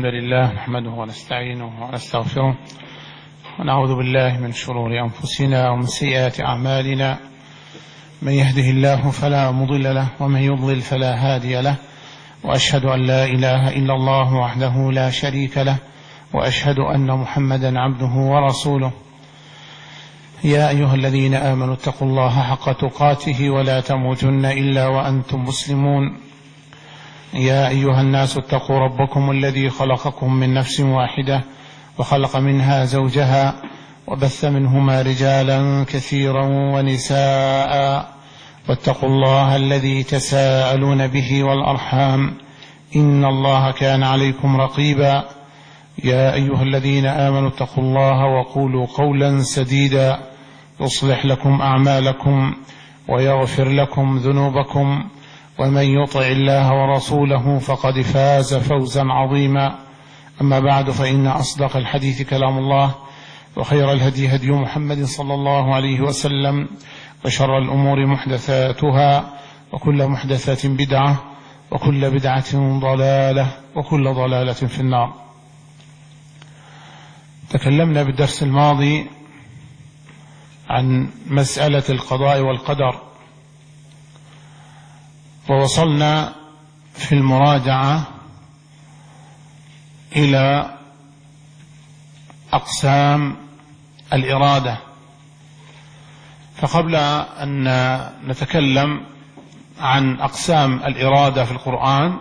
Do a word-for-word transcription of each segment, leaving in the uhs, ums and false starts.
الحمد لله نحمده ونستعينه ونستغفره ونعوذ بالله من شرور أنفسنا ومن سيئات أعمالنا. من يهده الله فلا مضل له ومن يضلل فلا هادي له، وأشهد أن لا إله إلا الله وحده لا شريك له، وأشهد أن محمدا عبده ورسوله. يا أيها الذين آمنوا اتقوا الله حق تقاته ولا تموتن إلا وأنتم مسلمون. يا أيها الناس اتقوا ربكم الذي خلقكم من نفس واحدة وخلق منها زوجها وبث منهما رجالا كثيرا ونساء، واتقوا الله الذي تساءلون به والأرحام إن الله كان عليكم رقيبا. يا أيها الذين آمنوا اتقوا الله وقولوا قولا سديدا يصلح لكم أعمالكم ويغفر لكم ذنوبكم، ومن يطع الله ورسوله فقد فاز فوزا عظيما. أما بعد، فإن أصدق الحديث كلام الله، وخير الهدي هدي محمد صلى الله عليه وسلم، وشر الأمور محدثاتها، وكل محدثة بدعة، وكل بدعة ضلالة، وكل ضلالة في النار. تكلمنا بالدرس الماضي عن مسألة القضاء والقدر، ووصلنا في المراجعة إلى أقسام الإرادة. فقبل أن نتكلم عن أقسام الإرادة في القرآن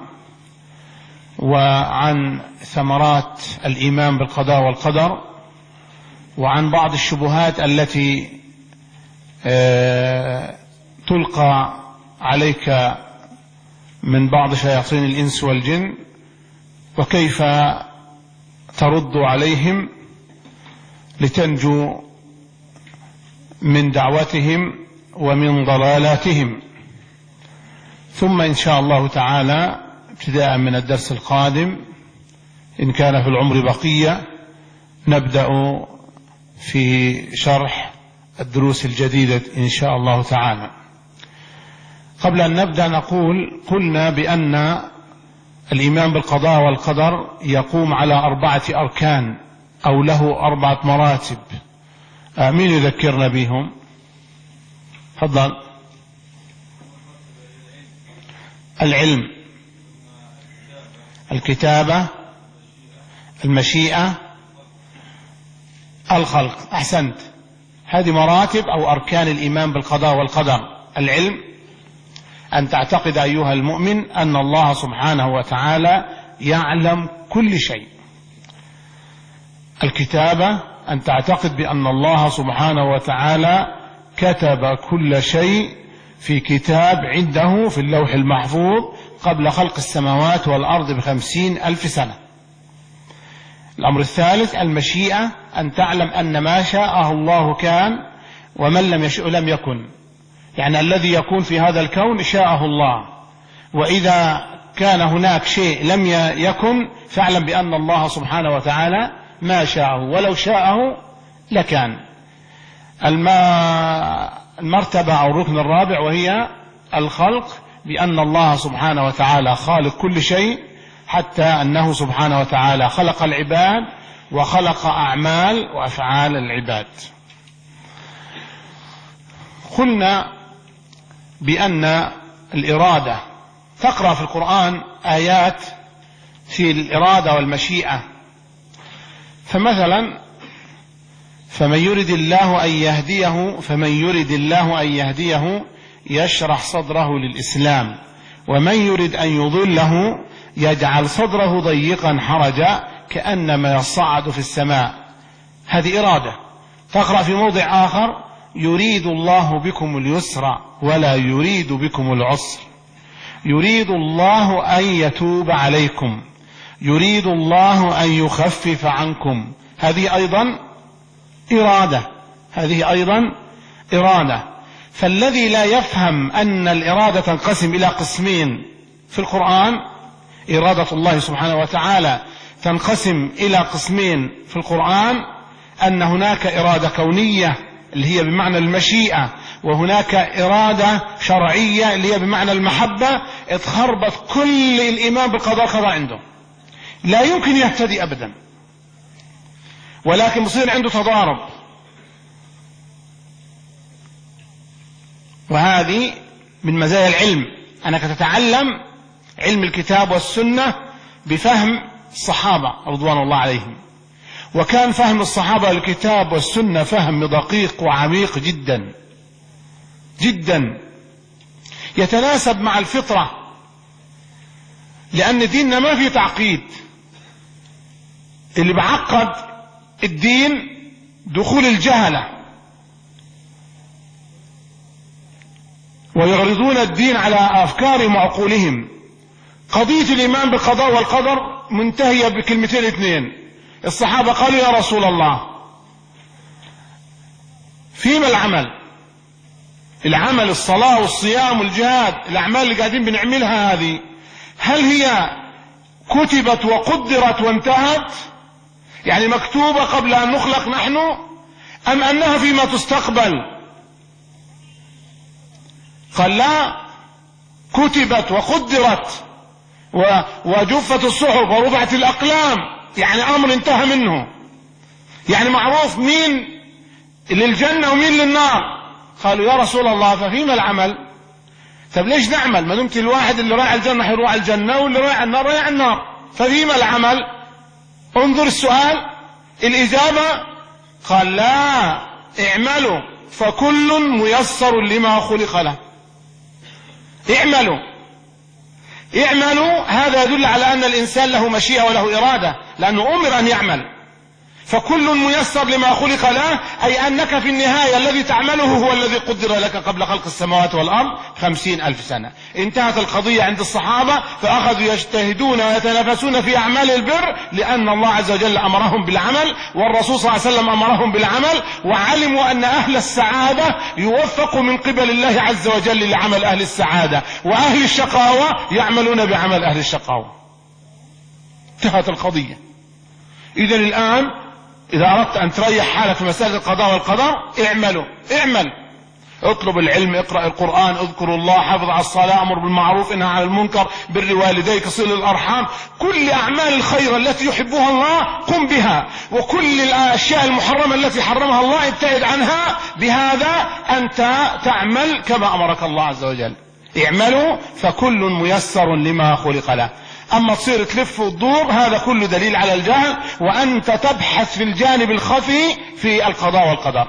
وعن ثمرات الإيمان بالقضاء والقدر وعن بعض الشبهات التي تلقى عليك من بعض شياطين الإنس والجن وكيف ترد عليهم لتنجو من دعوتهم ومن ضلالاتهم. ثم إن شاء الله تعالى ابتداء من الدرس القادم إن كان في العمر بقية نبدأ في شرح الدروس الجديدة إن شاء الله تعالى. قبل أن نبدأ نقول قلنا بأن الإيمان بالقضاء والقدر يقوم على أربعة أركان أو له أربعة مراتب. مين يذكرنا بهم؟ تفضل. العلم، الكتابة، المشيئة، الخلق. أحسنت، هذه مراتب أو أركان الإيمان بالقضاء والقدر. العلم، أن تعتقد أيها المؤمن أن الله سبحانه وتعالى يعلم كل شيء. الكتابة، أن تعتقد بأن الله سبحانه وتعالى كتب كل شيء في كتاب عنده في اللوح المحفوظ قبل خلق السماوات والأرض بخمسين ألف سنة. الأمر الثالث المشيئة، أن تعلم أن ما شاءه الله كان ومن لم يشأ لم يكن، يعني الذي يكون في هذا الكون شاءه الله، وإذا كان هناك شيء لم يكن فاعلم بأن الله سبحانه وتعالى ما شاءه، ولو شاءه لكان. المرتبة أو الركن الرابع وهي الخلق، بأن الله سبحانه وتعالى خالق كل شيء، حتى أنه سبحانه وتعالى خلق العباد وخلق أعمال وأفعال العباد. قلنا بأن الإرادة تقرأ في القرآن آيات في الإرادة والمشيئة. فمثلا فمن يرد الله أن يهديه فمن يرد الله أن يهديه يشرح صدره للإسلام، ومن يرد أن يضله يجعل صدره ضيقا حرجا كأنما يصعد في السماء. هذه إرادة. تقرأ في موضع آخر يريد الله بكم اليسر ولا يريد بكم العسر، يريد الله أن يتوب عليكم، يريد الله أن يخفف عنكم. هذه أيضا إرادة، هذه أيضا إرادة. فالذي لا يفهم أن الإرادة تنقسم إلى قسمين في القرآن، إرادة الله سبحانه وتعالى تنقسم إلى قسمين في القرآن، أن هناك إرادة كونية اللي هي بمعنى المشيئة، وهناك إرادة شرعية اللي هي بمعنى المحبة. اتخربط كل الإيمان بالقضاء والقدر عنده. لا يمكن يهتدي أبدا، ولكن بصير عنده تضارب. وهذه من مزايا العلم، أنك تتعلم علم الكتاب والسنة بفهم الصحابة رضوان الله عليهم. وكان فهم الصحابة للكتاب والسنة فهم دقيق وعميق جدا جدا، يتناسب مع الفطرة، لأن ديننا ما فيه تعقيد. اللي بعقد الدين دخول الجهلة، ويغرضون الدين على أفكارهم وعقولهم. قضية الإيمان بالقضاء والقدر منتهية بكلمتين اثنين. الصحابة قالوا يا رسول الله فيما العمل؟ العمل الصلاة والصيام والجهاد، الأعمال اللي قاعدين بنعملها هذه، هل هي كتبت وقدرت وانتهت، يعني مكتوبة قبل أن نخلق نحن، أم أنها فيما تستقبل؟ قال لا، كتبت وقدرت وجفت الصحف ورفعت الأقلام، يعني أمر انتهى منه، يعني معروف مين للجنة ومين للنار. قالوا يا رسول الله ففيما العمل؟ طب ليش نعمل ما دمت الواحد اللي رايح الجنة حيروح الجنة واللي رايح النار رايح النار؟ ففيما العمل؟ انظر السؤال، الإجابة قال لا، اعملوا فكل ميسر لما خلق له. اعملوا اعملوا هذا يدل على أن الإنسان له مشيئة وله إرادة، لأنه أمر أن يعمل. فكل ميسر لما خلق له، أي أنك في النهاية الذي تعمله هو الذي قدر لك قبل خلق السماوات والأرض خمسين ألف سنة. انتهت القضية عند الصحابة، فأخذوا يجتهدون ويتنافسون في أعمال البر، لأن الله عز وجل أمرهم بالعمل، والرسول صلى الله عليه وسلم أمرهم بالعمل، وعلموا أن أهل السعادة يوفقوا من قبل الله عز وجل لعمل أهل السعادة، وأهل الشقاوة يعملون بعمل أهل الشقاوة. انتهت القضية. إذن الآن إذا أردت أن تريح حالك في مسألة القضاء والقدر، اعملوا اعمل اطلب العلم، اقرأ القرآن، اذكر الله، حافظ على الصلاة، امر بالمعروف، انهى عن المنكر، بر والديك، صل الأرحام. كل أعمال الخير التي يحبها الله قم بها، وكل الأشياء المحرمة التي حرمها الله ابتعد عنها. بهذا أنت تعمل كما أمرك الله عز وجل. اعملوا فكل ميسر لما خلق له. أما تصير تلف وتدور، هذا كله دليل على الجهل، وأنت تبحث في الجانب الخفي في القضاء والقدر.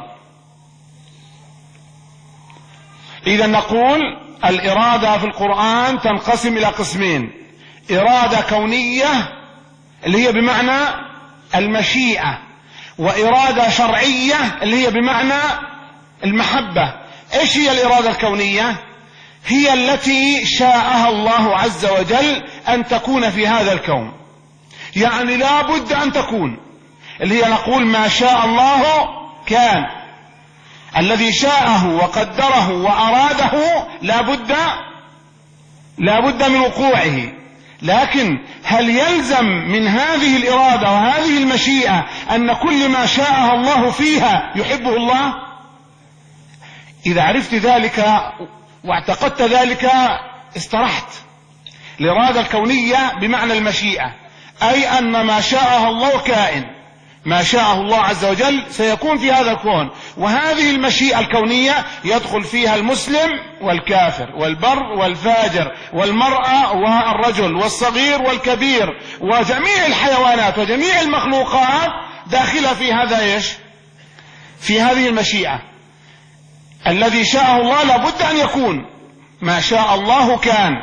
إذا نقول الإرادة في القرآن تنقسم إلى قسمين: إرادة كونية اللي هي بمعنى المشيئة، وإرادة شرعية اللي هي بمعنى المحبة. إيش هي الإرادة الكونية؟ هي التي شاءها الله عز وجل أن تكون في هذا الكون، يعني لا بد أن تكون، اللي هي نقول ما شاء الله كان. الذي شاءه وقدره وأراده لا بد لا بد من وقوعه. لكن هل يلزم من هذه الإرادة وهذه المشيئة أن كل ما شاءه الله فيها يحبه الله؟ إذا عرفت ذلك واعتقدت ذلك استرحت. الإرادة الكونية بمعنى المشيئة، أي أن ما شاءه الله كائن، ما شاءه الله عز وجل سيكون في هذا الكون. وهذه المشيئة الكونية يدخل فيها المسلم والكافر والبر والفاجر والمرأة والرجل والصغير والكبير وجميع الحيوانات وجميع المخلوقات داخلة في هذا ايش؟ في هذه المشيئة. الذي شاءه الله لابد أن يكون، ما شاء الله كان.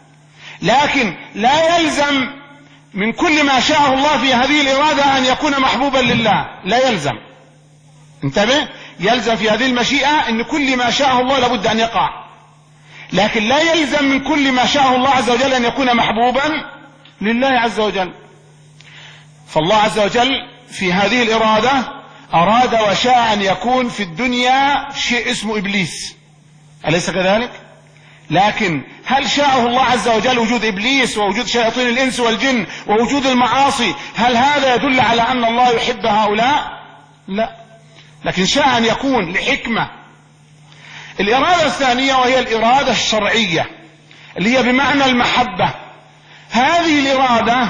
لكن لا يلزم من كل ما شاءه الله في هذه الإرادة أن يكون محبوبا لله، لا يلزم. انتبه، يلزم في هذه المشيئة أن كل ما شاءه الله لابد أن يقع، لكن لا يلزم من كل ما شاءه الله عز وجل أن يكون محبوبا لله عز وجل. فالله عز وجل في هذه الإرادة أراد وشاء أن يكون في الدنيا شيء اسمه إبليس، أليس كذلك؟ لكن هل شاءه الله عز وجل وجود إبليس ووجود شياطين الإنس والجن ووجود المعاصي؟ هل هذا يدل على أن الله يحب هؤلاء؟ لا، لكن شاء أن يكون لحكمة. الإرادة الثانية وهي الإرادة الشرعية اللي هي بمعنى المحبة. هذه الإرادة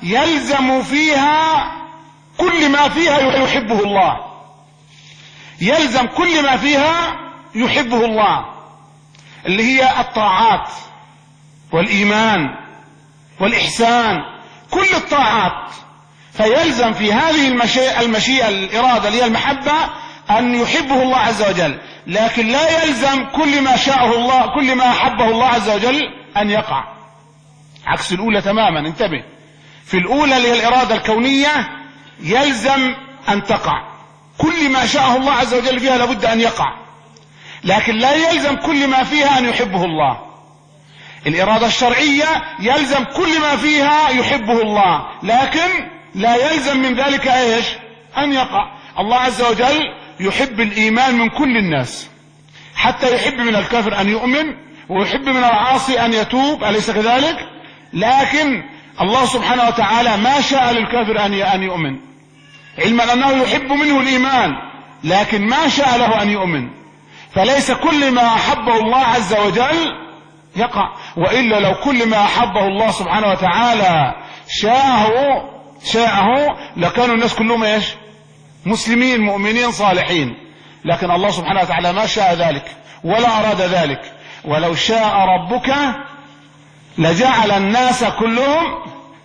يلزم فيها كل ما فيها يحبه الله، يلزم كل ما فيها يحبه الله، اللي هي الطاعات والإيمان والإحسان، كل الطاعات. فيلزم في هذه المشيئة, المشيئة الإرادة اللي هي المحبة أن يحبه الله عز وجل، لكن لا يلزم كل ما شاءه الله، كل ما أحبه الله عز وجل أن يقع، عكس الأولى تماما. انتبه، في الأولى اللي هي الإرادة الكونية يلزم أن تقع، كل ما شاءه الله عز وجل فيها لابد أن يقع، لكن لا يلزم كل ما فيها أن يحبه الله. الإرادة الشرعية يلزم كل ما فيها يحبه الله، لكن لا يلزم من ذلك ايش؟ أن يقع. الله عز وجل يحب الإيمان من كل الناس، حتى يحب من الكافر أن يؤمن، ويحب من العاصي أن يتوب، أليس كذلك؟ لكن الله سبحانه وتعالى ما شاء للكافر أن يؤمن، علما أنه يحب منه الإيمان، لكن ما شاء له أن يؤمن. فليس كل ما أحبه الله عز وجل يقع، وإلا لو كل ما أحبه الله سبحانه وتعالى شاءه شاءه لكانوا الناس كلهم ايش؟ مسلمين مؤمنين صالحين، لكن الله سبحانه وتعالى ما شاء ذلك ولا أراد ذلك. ولو شاء ربك لجعل الناس كلهم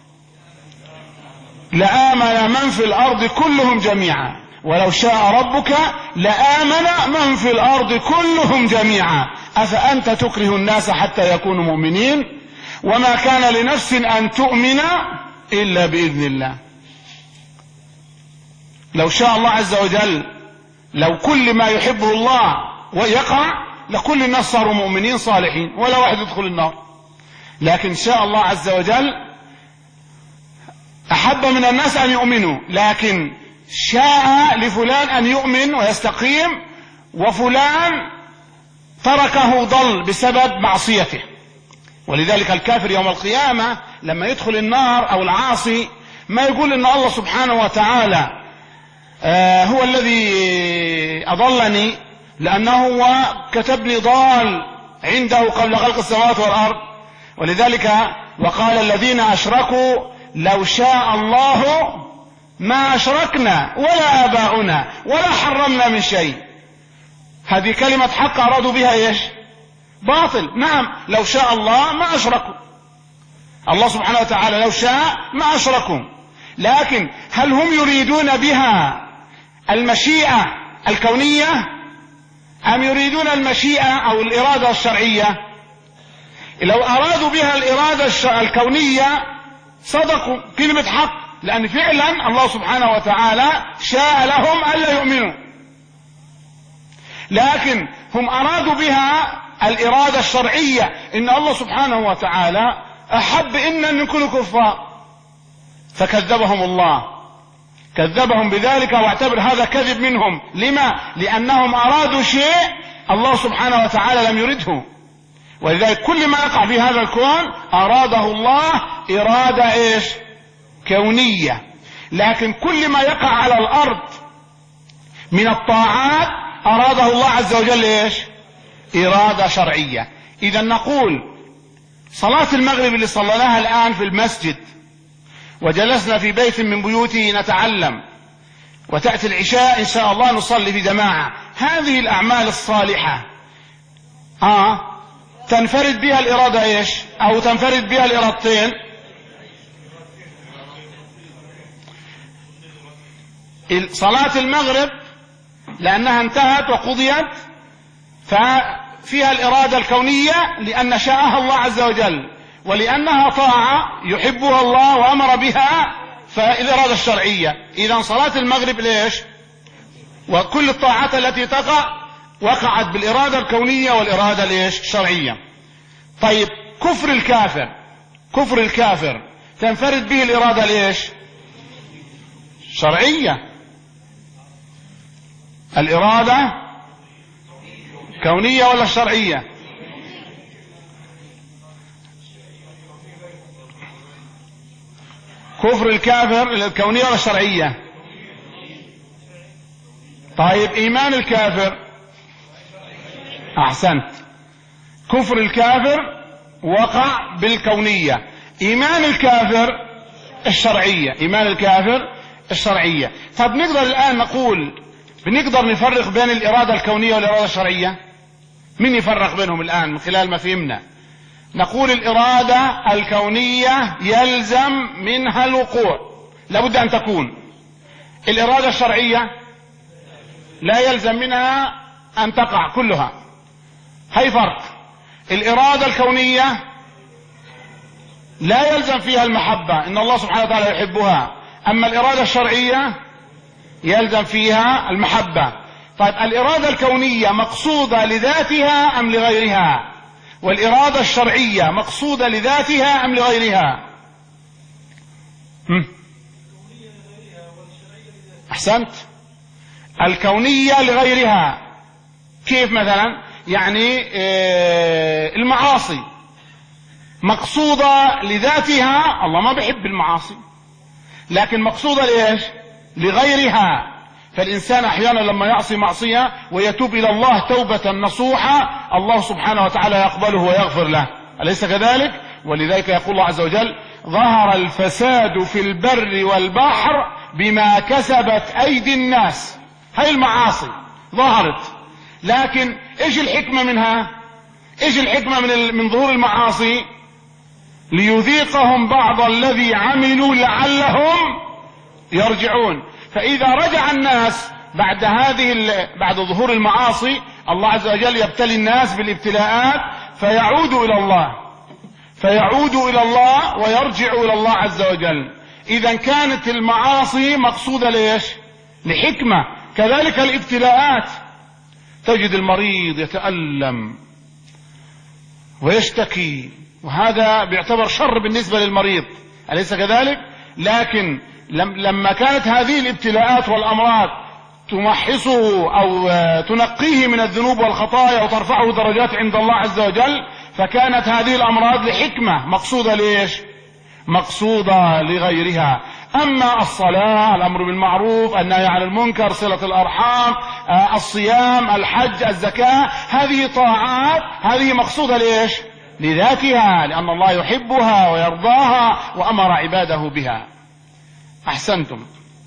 لآمن من في الأرض كلهم جميعا، ولو شاء ربك لآمن من في الأرض كلهم جميعا، أفأنت تكره الناس حتى يكونوا مؤمنين؟ وما كان لنفس أن تؤمن إلا بإذن الله. لو شاء الله عز وجل، لو كل ما يحبه الله ويقع لكل الناس صاروا مؤمنين صالحين ولا واحد يدخل النار، لكن شاء الله عز وجل أحب من الناس أن يؤمنوا، لكن شاء لفلان أن يؤمن ويستقيم، وفلان تركه ضل بسبب معصيته. ولذلك الكافر يوم القيامة لما يدخل النار أو العاصي ما يقول إن الله سبحانه وتعالى آه هو الذي أضلني لأنه هو كتبني ضال عنده قبل خلق السماوات والأرض. ولذلك وقال الذين أشركوا لو شاء الله ما أشركنا ولا آباؤنا ولا حرمنا من شيء. هذه كلمة حق أرادوا بها إيش؟ باطل. نعم، لو شاء الله ما أشركوا، الله سبحانه وتعالى لو شاء ما أشركوا، لكن هل هم يريدون بها المشيئة الكونية أم يريدون المشيئة أو الإرادة الشرعية؟ لو أرادوا بها الإرادة الكونية صدقوا كلمة حق، لأن فعلا الله سبحانه وتعالى شاء لهم ألا يؤمنوا، لكن هم أرادوا بها الإرادة الشرعية، إن الله سبحانه وتعالى أحب إن أن يكونوا كفار، فكذبهم الله، كذبهم بذلك واعتبر هذا كذب منهم. لما؟ لأنهم أرادوا شيء الله سبحانه وتعالى لم يرده. ولذلك كل ما يقع في هذا الكون أراده الله إرادة إيش؟ كونية، لكن كل ما يقع على الأرض من الطاعات أراده الله عز وجل إيش؟ إرادة شرعية. إذا نقول صلاة المغرب اللي صليناها الآن في المسجد وجلسنا في بيت من بيوته نتعلم، وتأتي العشاء إن شاء الله نصلي في جماعة، هذه الأعمال الصالحة آه تنفرد بها الإرادة إيش؟ أو تنفرد بها الإرادتين. صلاة المغرب لأنها انتهت وقضيت ففيها الإرادة الكونية لأن شاءها الله عز وجل، ولأنها طاعة يحبها الله وأمر بها فالإرادة الشرعية. إذا صلاة المغرب ليش؟ وكل الطاعات التي تقع وقعت بالإرادة الكونية والإرادة ليش؟ الشرعية. طيب كفر الكافر، كفر الكافر تنفرد به الإرادة ليش؟ شرعية. الإرادة كونية ولا شرعية؟ كفر الكافر الكونية ولا الشرعية؟ طيب إيمان الكافر؟ أحسنت. كفر الكافر وقع بالكونية، إيمان الكافر الشرعية، إيمان الكافر الشرعية. طب نقدر الآن نقول بنقدر نفرق بين الإرادة الكونية والإرادة الشرعية؟ من يفرق بينهم الآن من خلال ما فهمنا؟ نقول الإرادة الكونية يلزم منها الوقوع، لابد أن تكون. الإرادة الشرعية لا يلزم منها أن تقع كلها. هاي فرق. الإرادة الكونية لا يلزم فيها المحبة، إن الله سبحانه وتعالى يحبها. أما الإرادة الشرعية يلزم فيها المحبة. طيب الإرادة الكونية مقصودة لذاتها أم لغيرها؟ والإرادة الشرعية مقصودة لذاتها أم لغيرها؟ هم؟ أحسنت. الكونية لغيرها. كيف مثلا؟ يعني اه المعاصي مقصودة لذاتها، الله ما بيحب المعاصي، لكن مقصودة لإيش؟ لغيرها. فالإنسان أحيانا لما يعصي معصية ويتوب إلى الله توبة نصوحة، الله سبحانه وتعالى يقبله ويغفر له، أليس كذلك؟ ولذلك يقول الله عز وجل: ظهر الفساد في البر والبحر بما كسبت أيدي الناس. هاي المعاصي ظهرت، لكن إيش الحكمة منها؟ إيش الحكمة من, من ظهور المعاصي؟ ليذيقهم بعض الذي عملوا لعلهم يرجعون. فإذا رجع الناس بعد هذه بعد ظهور المعاصي، الله عز وجل يبتلي الناس بالابتلاءات فيعودوا إلى الله فيعودوا إلى الله ويرجعوا إلى الله عز وجل. إذا كانت المعاصي مقصودة ليش؟ لحكمة. كذلك الابتلاءات، تجد المريض يتألم ويشتكي، وهذا بيعتبر شر بالنسبة للمريض، أليس كذلك؟ لكن لما كانت هذه الابتلاءات والأمراض تمحصه أو تنقيه من الذنوب والخطايا وترفعه درجات عند الله عز وجل، فكانت هذه الأمراض لحكمة مقصودة ليش؟ مقصودة لغيرها. أما الصلاة، الأمر بالمعروف، النهي عن المنكر، صلة الأرحام، الصيام، الحج، الزكاة، هذه طاعات، هذه مقصودة ليش؟ لذاتها، لأن الله يحبها ويرضاها وأمر عباده بها. أحسنتم.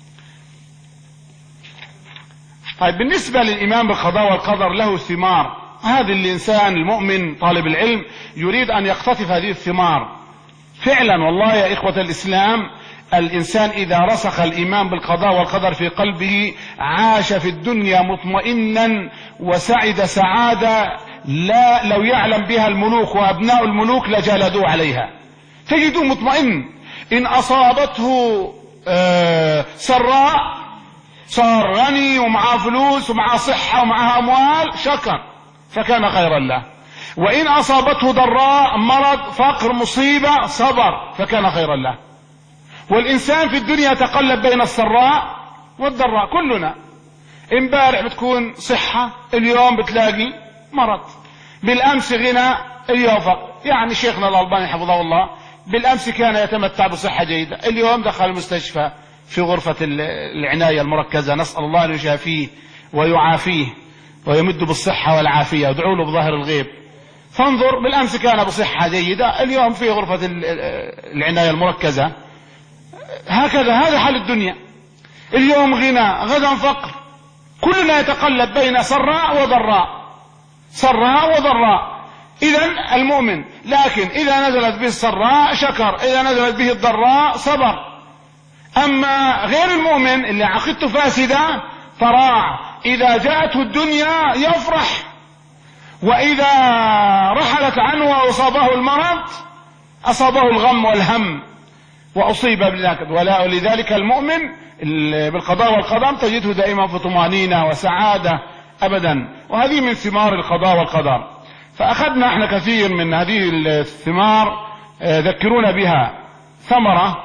طيب بالنسبة للإيمان بالقضاء والقدر له ثمار. هذا الإنسان المؤمن طالب العلم يريد أن يقتطف هذه الثمار فعلا. والله يا إخوة الإسلام، الإنسان إذا رسخ الإيمان بالقضاء والقدر في قلبه عاش في الدنيا مطمئنا وسعد سعادة لا لو يعلم بها الملوك وأبناء الملوك لجلدوا عليها. تجده مطمئن. إن أصابته آه سراء صار غني ومعه فلوس ومعه صحة ومعه أموال، شكر فكان خيرا له. وإن أصابته ضراء، مرض، فقر، مصيبة، صبر فكان خيرا له. والإنسان في الدنيا يتقلب بين السراء والضراء. كلنا امبارح بتكون صحة، اليوم بتلاقي مرض. بالأمس غنى، اليوم فقر. يعني شيخنا الألباني حفظه الله بالأمس كان يتمتع بصحة جيدة، اليوم دخل المستشفى في غرفة العناية المركزة، نسأل الله أن يشافيه ويعافيه ويمد بالصحة والعافية، ودعوا له بظاهر الغيب. فانظر، بالأمس كان بصحة جيدة، اليوم في غرفة العناية المركزة. هكذا، هذا حال الدنيا. اليوم غنى، غدا فقر. كلنا يتقلب بين سراء وضراء، سراء وضراء. إذن المؤمن، لكن إذا نزلت به السراء شكر، إذا نزلت به الضراء صبر. أما غير المؤمن اللي عقيدته فاسدة فراع، إذا جاءته الدنيا يفرح، وإذا رحلت عنه وأصابه المرض أصابه الغم والهم وأصيب بالنكد. ولا لذلك المؤمن بالقضاء والقدر تجده دائما في طمأنينة وسعادة أبدا. وهذه من ثمار القضاء والقدر. فأخذنا احنا كثير من هذه الثمار، ذكرونا بها. ثمرة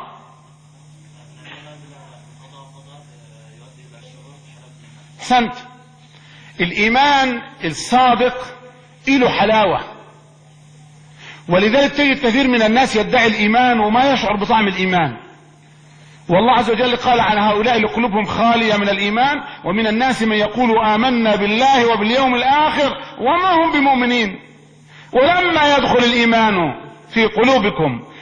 سنت الإيمان الصادق له حلاوة، ولذلك تجد كثير من الناس يدعي الإيمان وما يشعر بطعم الإيمان. والله عز وجل قال عن هؤلاء اللي قلوبهم خالية من الإيمان: ومن الناس من يقول آمنا بالله وباليوم الآخر وما هم بمؤمنين. ولما يدخل الإيمان في قلوبكم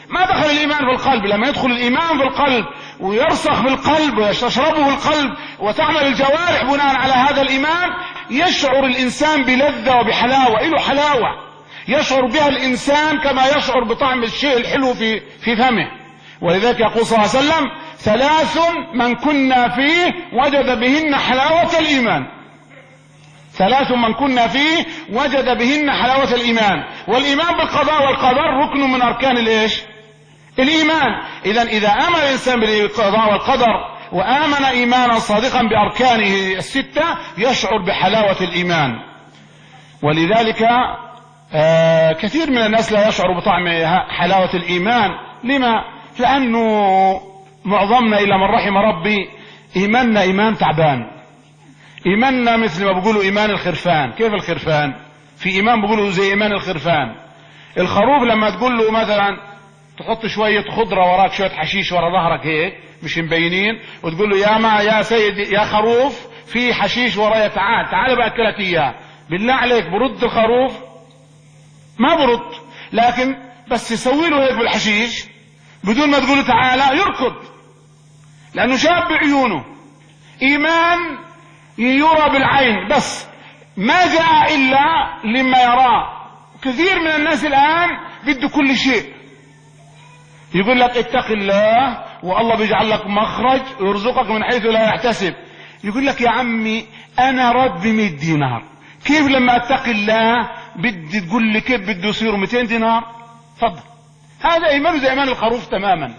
ما دخل الايمان في القلب. لما يدخل الايمان في القلب ويرسخ في القلب ويشربه القلب وتعمل الجوارح بناء على هذا الايمان، يشعر الانسان بلذة وبحلاوة، له حلاوة يشعر بها الانسان كما يشعر بطعم الشيء الحلو في في فمه. ولذلك يقول صلى الله عليه وسلم: ثلاث من كنا فيه وجد بهن حلاوة الايمان. ثلاث من كنا فيه وجد بهن حلاوة الايمان. والايمان بالقضاء والقدر ركن من اركان الايش؟ الايمان. اذا اذا امن الانسان بالقضاء والقدر وامن ايمانا صادقا باركانه الستة يشعر بحلاوة الايمان. ولذلك آه كثير من الناس لا يشعر بطعم حلاوة الايمان. لما؟ لانه معظمنا الا من رحم ربي ايماننا ايمان تعبان. ايماننا مثل ما بيقولوا ايمان الخرفان. كيف الخرفان؟ في ايمان بيقولوا زي ايمان الخرفان. الخروف لما تقول له مثلا تحط شوية خضرة وراك، شوية حشيش ورا ظهرك هيك مش مبينين، وتقول له يا ما يا سيدي يا خروف في حشيش ورايا، تعال تعال باكلك اياه، بالله عليك برد الخروف؟ ما برد. لكن بس يسوي له هيك بالحشيش بدون ما تقول له تعالى يركض، لانه شاب بعيونه. ايمان يرى بالعين بس ما جاء الا لما يراه. كثير من الناس الان بده كل شيء، يقول لك اتق الله والله بيجعل لك مخرج ويرزقك من حيث لا يحتسب. يقول لك يا عمي انا رد بمئة دينار، كيف لما اتق الله بدي تقول لي كيف بده يصير مئتين دينار؟ تفضل. هذا ايمانه زي ايمان الخروف تماما.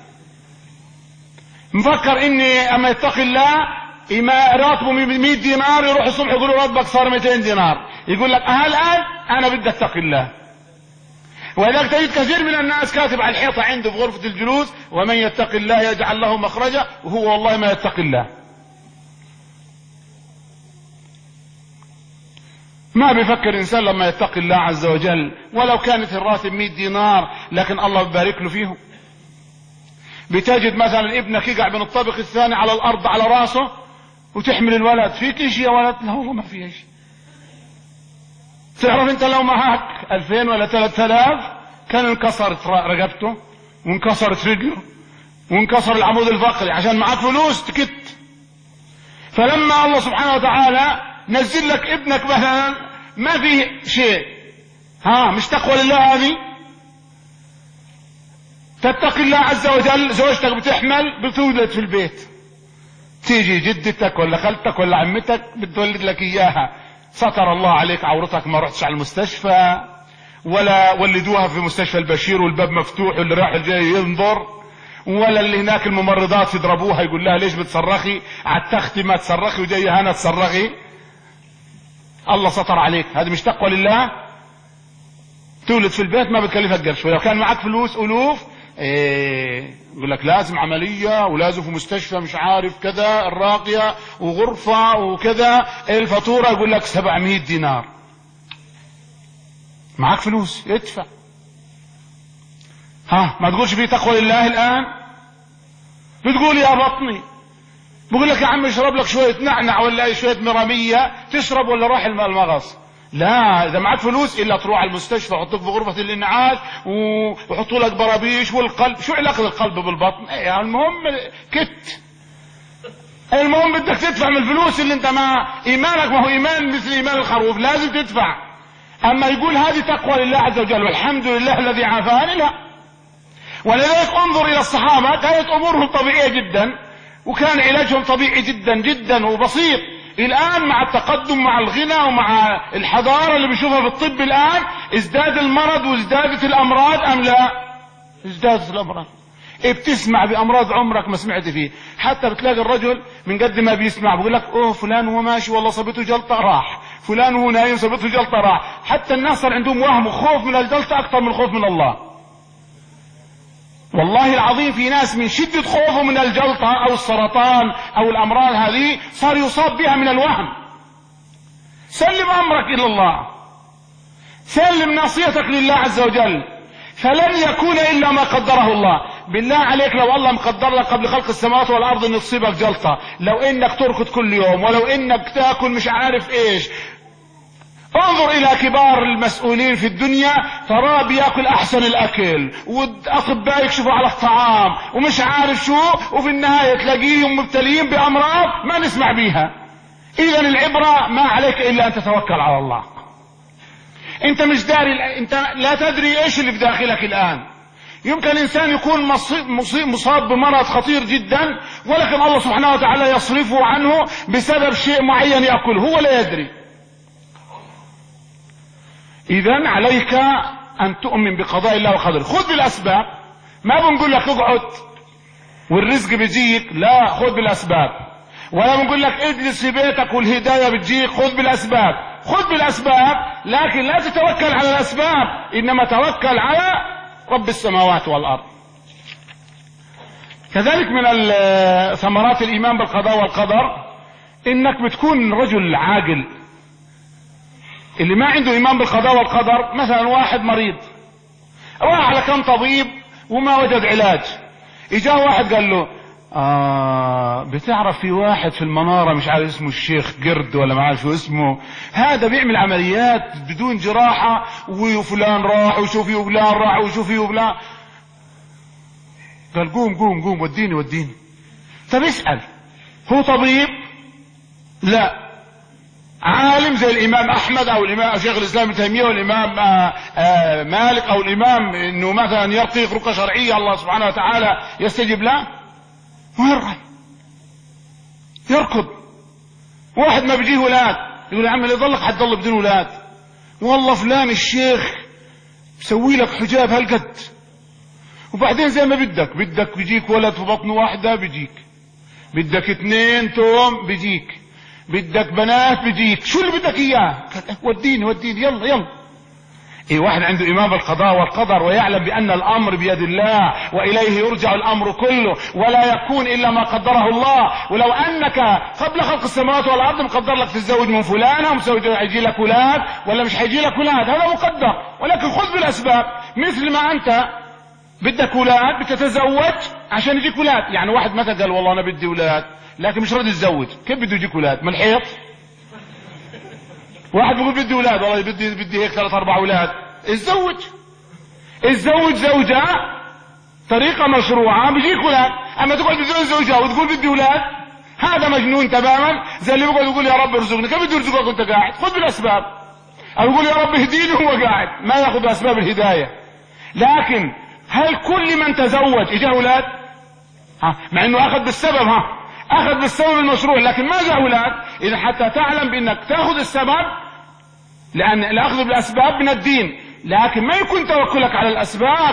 مفكر اني اما يتق الله راتبه مئة دينار يروح الصبح يقول له راتبك صار مئتين دينار، يقول لك اه الان انا بدي اتق الله. ولذلك تجد كثير من الناس كاتب على الحيطة عنده في غرفة الجلوس: ومن يتق الله يجعل له مخرجا، وهو والله ما يتق الله. ما بيفكر انسان لما يتق الله عز وجل ولو كانت الراتب مئة دينار لكن الله ببارك له فيهم. بتجد مثلا ابنك يقع من الطابق الثاني على الارض على راسه وتحمل الولد: فيك شيء يا ولد؟ لا والله ما في شيء. تعرف انت لو معك الفين ولا ثلاث الاف كان انكسرت رقبته وانكسرت رجله وانكسر العمود الفقري عشان معك فلوس تكت. فلما الله سبحانه وتعالى نزل لك ابنك مثلا ما فيه شيء، ها مش تقوى لله هذه؟ تتق الله عز وجل. زوجتك بتحمل بتولد في البيت، تيجي جدتك ولا خالتك ولا عمتك بتولد لك اياها، ستر الله عليك عورتك، ما رحتش على المستشفى ولا ولدوها في مستشفى البشير والباب مفتوح واللي راح الجاي ينظر، ولا اللي هناك الممرضات يضربوها يقول لها ليش بتصرخي؟ عالتختي ما تصرخي وجاي هنا تصرخي. الله ستر عليك. هذه مش تقوى لله؟ تولد في البيت ما بتكلفك قرش، ولو كان معك فلوس الوف ايه يقول لك لازم عملية ولازم في مستشفى مش عارف كذا الراقية وغرفة وكذا، الفاتورة يقول لك سبعمئة دينار. معك فلوس ادفع. ها ما تقولش في تقوى لله الان؟ بتقول يا بطني، بقول لك يا عم اشرب لك شوية نعنع ولا شوية مرامية تشرب ولا روح المغص. لا، اذا معك فلوس الا تروح على المستشفى يحطوك في غرفة الانعاش ويحطوا لك برابيش. والقلب شو علاقة القلب بالبطن؟ ايه المهم كت، المهم بدك تدفع من الفلوس اللي انت ما ايمانك ما هو ايمان مثل ايمان الخروف، لازم تدفع. اما يقول هذه تقوى لله عز وجل والحمد لله الذي عافاني، لا. ولذلك انظر الى الصحابة كانت امورهم طبيعية جدا وكان علاجهم طبيعي جدا جدا وبسيط. الان مع التقدم مع الغنى ومع الحضارة اللي بنشوفها في الطب الان ازداد المرض وازدادت الامراض ام لا؟ ازدادت الامراض. بتسمع بامراض عمرك ما سمعت فيه. حتى بتلاقي الرجل من قد ما بيسمع بيقول لك اوه فلان وهو ماشي والله صبته جلطة راح، فلان وهو نايم صبته جلطة راح. حتى الناس صار عندهم وهم وخوف من الجلطة اكثر من الخوف من الله. والله العظيم في ناس من شدة خوفه من الجلطة او السرطان او الامراض هذه صار يصاب بها من الوهم. سلم امرك الى الله، سلم ناصيتك لله عز وجل، فلن يكون الا ما قدره الله. بالله عليك لو الله مقدر لك قبل خلق السماوات والارض ان تصيبك جلطة، لو انك تركض كل يوم ولو انك تاكل مش عارف ايش، انظر الى كبار المسؤولين في الدنيا، تراه بياكل احسن الاكل، والاطباء يكشفوا على الطعام ومش عارف شو، وفي النهاية تلاقيهم مبتلين بامراض ما نسمع بيها. اذا العبرة ما عليك الا ان تتوكل على الله. انت مش داري، انت لا تدري ايش اللي في داخلك الان. يمكن انسان يكون مصاب بمرض خطير جدا، ولكن الله سبحانه وتعالى يصرفه عنه بسبب شيء معين يأكله، هو لا يدري. اذا عليك ان تؤمن بقضاء الله وقدره. خذ بالاسباب، ما بنقول لك اقعد والرزق بيجيك، لا، خذ بالاسباب. ولا بنقول لك اجلس في بيتك والهداية بتجيك، خذ بالاسباب. خذ بالاسباب، لكن لا تتوكل على الاسباب، انما توكل على رب السماوات والارض. كذلك من ثمرات الايمان بالقضاء والقدر انك بتكون رجل عاقل. اللي ما عنده ايمان بالقضاء والقدر، مثلا واحد مريض راح على كم طبيب وما وجد علاج، اجاه واحد قال له آه بتعرف في واحد في المنارة مش عارف اسمه الشيخ قرد ولا ما عارف شو اسمه، هذا بيعمل عمليات بدون جراحة، وفلان راح وشوفي وفلان راح وشوفي وفلان. قال قوم قوم قوم وديني وديني. طب اسأل، هو طبيب؟ لا. عالم زي الامام احمد او الامام شيخ الاسلام ابن تيمية والامام آآ آآ مالك او الامام انه مثلا يرقي رقى شرعية الله سبحانه وتعالى يستجيب له؟ ويرغب يركض. واحد ما بيجيه ولاد يقول يا عم اللي يضلك حتضل بدون ولاد، والله فلان الشيخ بسوي لك حجاب هالقد، وبعدين زي ما بدك بدك بيجيك ولد في بطن واحدة بيجيك، بدك اثنين توم بيجيك، بدك بنات بيجيك، شو اللي بدك اياه؟ وديني وديني يلا يلا. ايه، واحد عنده ايمان بالقضاء والقدر ويعلم بان الامر بيد الله واليه يرجع الامر كله، ولا يكون الا ما قدره الله. ولو انك قبل خلق السماوات والارض مقدر لك تتزوج من فلانه ومسوي هيجي لك ولاد ولا مش هيجي لك ولاد، هذا مقدر، ولكن خذ بالاسباب. مثل ما انت بدك ولاد بتتزوج عشان يجيك ولاد. يعني واحد مثلا قال والله انا بدي ولاد لكن مش راضي يتزوج، كيف بده يجيك ولاد؟ من الحيط؟ واحد بيقول بدي اولاد، والله بدي بدي هيك ثلاث اربع اولاد، اتزوج اتزوج زوجة طريقة مشروعة بيجيك ولاد. اما تقعد بدون زوجة وتقول بدي اولاد، هذا مجنون تماما، زي اللي بيقعد يقول يا رب ارزقني. كيف بده يرزقك وانت قاعد؟ خذ بالاسباب. او يقول يا رب اهديني وهو قاعد، ما ياخذ باسباب الهداية. لكن هل كل من تزوج اجاه اولاد؟ ها، مع انه اخذ بالسبب، ها اخذ بالسبب المشروع لكن ما جاء اولاد. اذا حتى تعلم بانك تاخذ السبب، لان الاخذ بالاسباب من الدين، لكن ما يكون توكلك على الاسباب.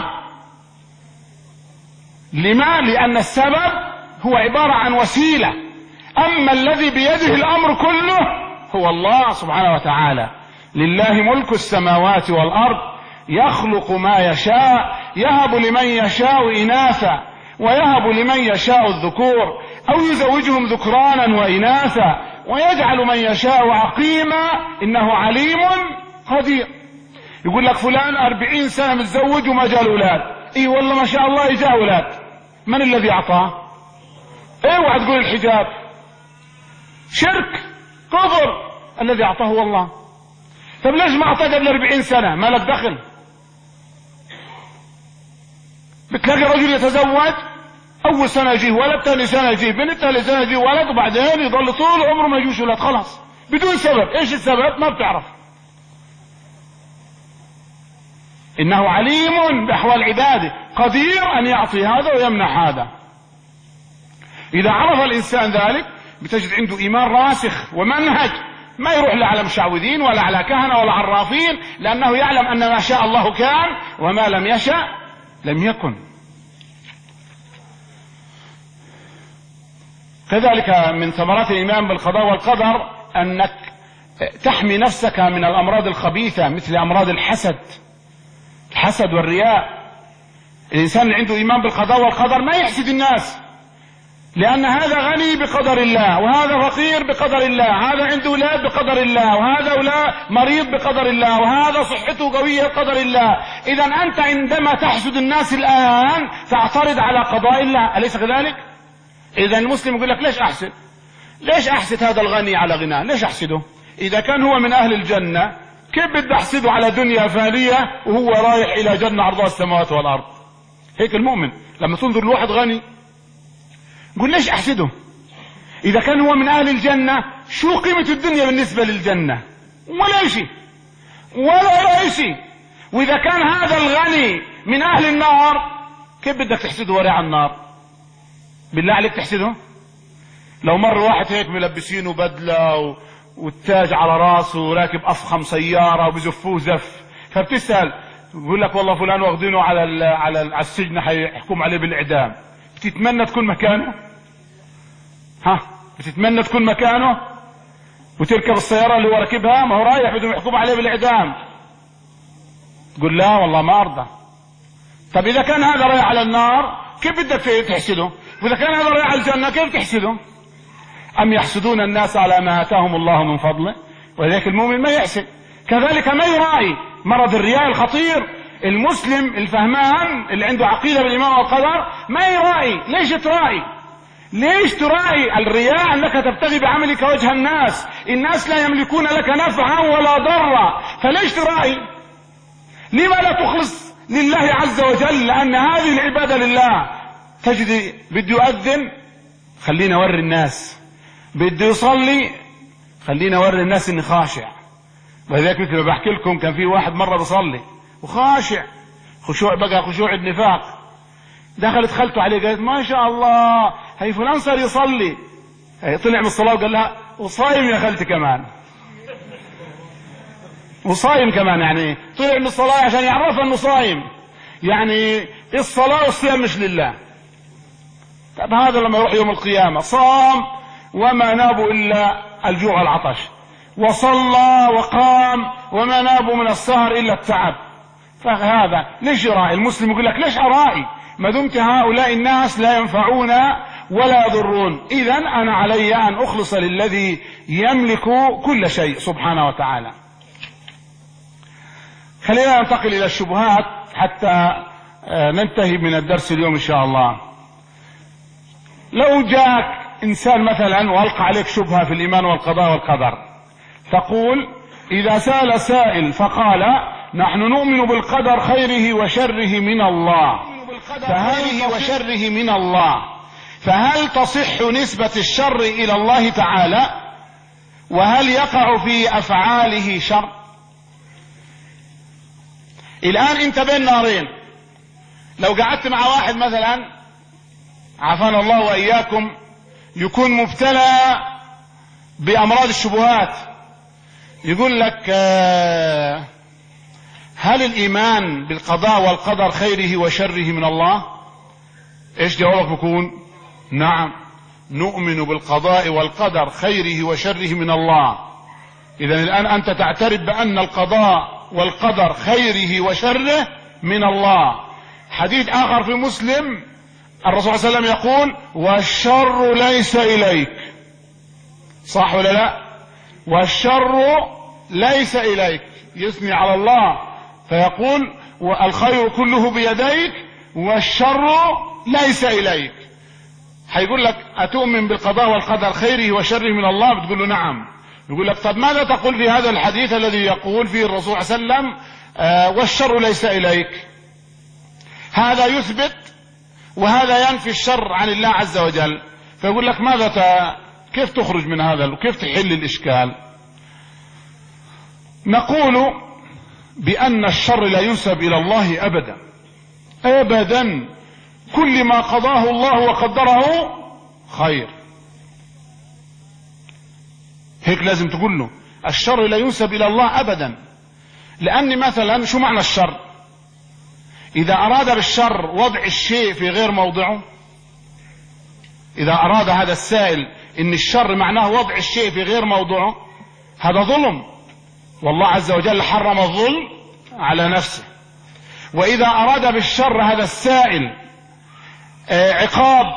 لما؟ لان السبب هو عبارة عن وسيلة، اما الذي بيده الامر كله هو الله سبحانه وتعالى. لله ملك السماوات والارض يخلق ما يشاء، يهب لمن يشاء اناثا ويهب لمن يشاء الذكور او يزوجهم ذكرانا واناثا ويجعل من يشاء عقيما انه عليم قدير. يقول لك فلان أربعين سنة متزوج وما جاء اولاد، اي والله ما شاء الله جاء اولاد، من الذي اعطاه؟ اوعى تقول الحجاب، شرك كفر، الذي اعطاه هو الله. طب ليش ما اعطاه قبل أربعين سنة؟ ما لك دخل. بتلاقي رجل يتزوج اول سنة يجيه ولد، ثاني سنة يجيه بنت، ثالث سنة يجيه ولد، وبعدين يضل طول عمره ما يجوش ولد، خلاص بدون سبب. ايش السبب؟ ما بتعرف. انه عليم باحوال عباده قدير ان يعطي هذا ويمنع هذا. اذا عرف الانسان ذلك بتجد عنده ايمان راسخ ومنهج، ما يروح لا على مشعوذين ولا على كهنة ولا عرافين، لانه يعلم ان ما شاء الله كان وما لم يشأ لم يكن. كذلك من ثمرات الايمان بالقضاء والقدر انك تحمي نفسك من الامراض الخبيثة مثل امراض الحسد الحسد والرياء. الانسان اللي عنده ايمان بالقضاء والقدر ما يحسد الناس، لان هذا غني بقدر الله، وهذا فقير بقدر الله، هذا عنده اولاد بقدر الله، وهذا اولاد مريض بقدر الله، وهذا صحته قوية بقدر الله. اذا انت عندما تحسد الناس الان تعترض على قضاء الله، اليس كذلك؟ اذا المسلم يقول لك ليش احسد؟ ليش احسد هذا الغني على غناه؟ ليش احسده؟ اذا كان هو من اهل الجنة كيف بدي احسده على دنيا فانية وهو رايح الى جنة عرضها السماوات والارض؟ هيك المؤمن لما تنظر لواحد غني قل ليش احسده؟ اذا كان هو من اهل الجنة شو قيمة الدنيا بالنسبة للجنة؟ ولا شيء ولا شيء. واذا كان هذا الغني من اهل النار كيف بدك تحسده وراه على النار؟ بالله عليك تحسده؟ لو مر واحد هيك ملبسينه بدلة و... والتاج على راسه وراكب افخم سيارة وبزفوه زف، فبتسأل بيقول لك والله فلان واخدينه على ال... على ال... على السجن حيحكم عليه بالاعدام، بتتمنى تكون مكانه؟ ها بتتمنى تكون مكانه وتركب السيارة اللي هو راكبها؟ ما هو رايح بدهم يحكموا عليه بالاعدام. تقول لا والله ما ارضى. طب اذا كان هذا رايح على النار كيف بدك تحسده؟ واذا كان هذا رايح على الجنة كيف تحسده؟ ام يحسدون الناس على ما اتاهم الله من فضله؟ ولذلك المؤمن ما يحسد. كذلك ما يراعي مرض الرياء الخطير. المسلم الفهمان اللي عنده عقيدة بالايمان والقدر ما يراعي. ليش تراعي؟ ليش تراعي الرياء؟ انك تبتغي بعملك وجه الناس. الناس لا يملكون لك نفعا ولا ضرا، فليش تراعي؟ لما لا تخلص لله عز وجل؟ لان هذه العبادة لله. تجد بده يؤذن خلينا اوري الناس، بده يصلي خلينا اوري الناس اني خاشع. ولذلك مثل ما بحكي لكم كان في واحد مرة بصلي وخاشع خشوع، بقى خشوع النفاق. دخلت خالته عليه قالت ما شاء الله هي فلان صار يصلي. طلع من الصلاة وقال لها وصايم يا خالتي كمان، وصايم كمان. يعني طلع من الصلاة عشان يعرف انه صايم. يعني الصلاة والصيام مش لله. طب هذا لما يروح يوم القيامة صام وما نابوا الا الجوع والعطش، وصلى وقام وما نابوا من السهر الا التعب. فهذا ليش يراعي؟ المسلم يقول لك ليش اراعي ما دمت هؤلاء الناس لا ينفعون ولا يضرون؟ اذا انا علي ان اخلص للذي يملك كل شيء سبحانه وتعالى. خلينا ننتقل الى الشبهات حتى ننتهي من الدرس اليوم ان شاء الله. لو جاءك انسان مثلا والقى عليك شبهة في الايمان والقضاء والقدر، تقول اذا سأل سائل فقال نحن نؤمن بالقدر خيره وشره من الله، فهل وشره من الله فهل تصح نسبة الشر الى الله تعالى؟ وهل يقع في افعاله شر؟ الان انت بين نارين. لو قعدت مع واحد مثلا عافانا الله واياكم يكون مبتلى بامراض الشبهات، يقول لك هل الايمان بالقضاء والقدر خيره وشره من الله؟ ايش جوابك بكون؟ نعم نؤمن بالقضاء والقدر خيره وشره من الله. اذا الان انت تعترف بان القضاء والقدر خيره وشره من الله. حديث اخر في مسلم الرسول صلى الله عليه وسلم يقول والشر ليس اليك. صح ولا لا؟ والشر ليس اليك، يثني على الله فيقول والخير كله بيديك والشر ليس اليك. هيقول لك اتؤمن بالقضاء والقدر خيره وشره من الله؟ بتقول له نعم. يقول لك طب ماذا تقول في هذا الحديث الذي يقول فيه الرسول صلى الله عليه وسلم آه والشر ليس اليك؟ هذا يثبت وهذا ينفي الشر عن الله عز وجل. فيقول لك ماذا ت... كيف تخرج من هذا وكيف تحل الاشكال؟ نقول بان الشر لا ينسب الى الله ابدا ابدا. كل ما قضاه الله وقدره خير. هيك لازم تقول له الشر لا ينسب الى الله ابدا. لان مثلا شو معنى الشر؟ اذا اراد بالشر وضع الشيء في غير موضعه، اذا اراد هذا السائل ان الشر معناه وضع الشيء في غير موضعه، هذا ظلم، والله عز وجل حرم الظلم على نفسه. واذا اراد بالشر هذا السائل آه عقاب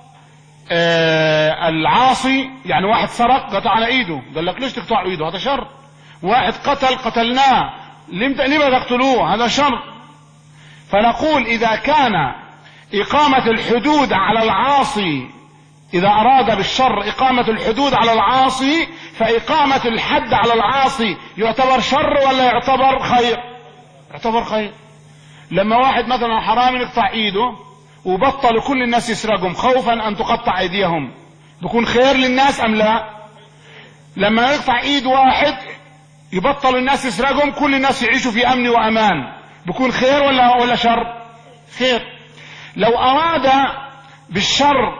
آه العاصي، يعني واحد سرق قطعنا ايده، قال لك ليش تقطع ايده؟ هذا شر. واحد قتل قتلناه، لما تقتلوه؟ هذا شر. فنقول اذا كان اقامة الحدود على العاصي إذا أراد بالشر إقامة الحدود على العاصي فإقامة الحد على العاصي يعتبر شر ولا يعتبر خير؟ يعتبر خير. لما واحد مثلا حرامي يقطع ايده وبطل كل الناس يسرقهم خوفا ان تقطع ايديهم، بيكون خير للناس ام لا؟ لما يقطع ايد واحد يبطل الناس يسرقهم كل الناس يعيشوا في امن وامان، بيكون خير ولا ولا شر؟ خير. لو اراد بالشر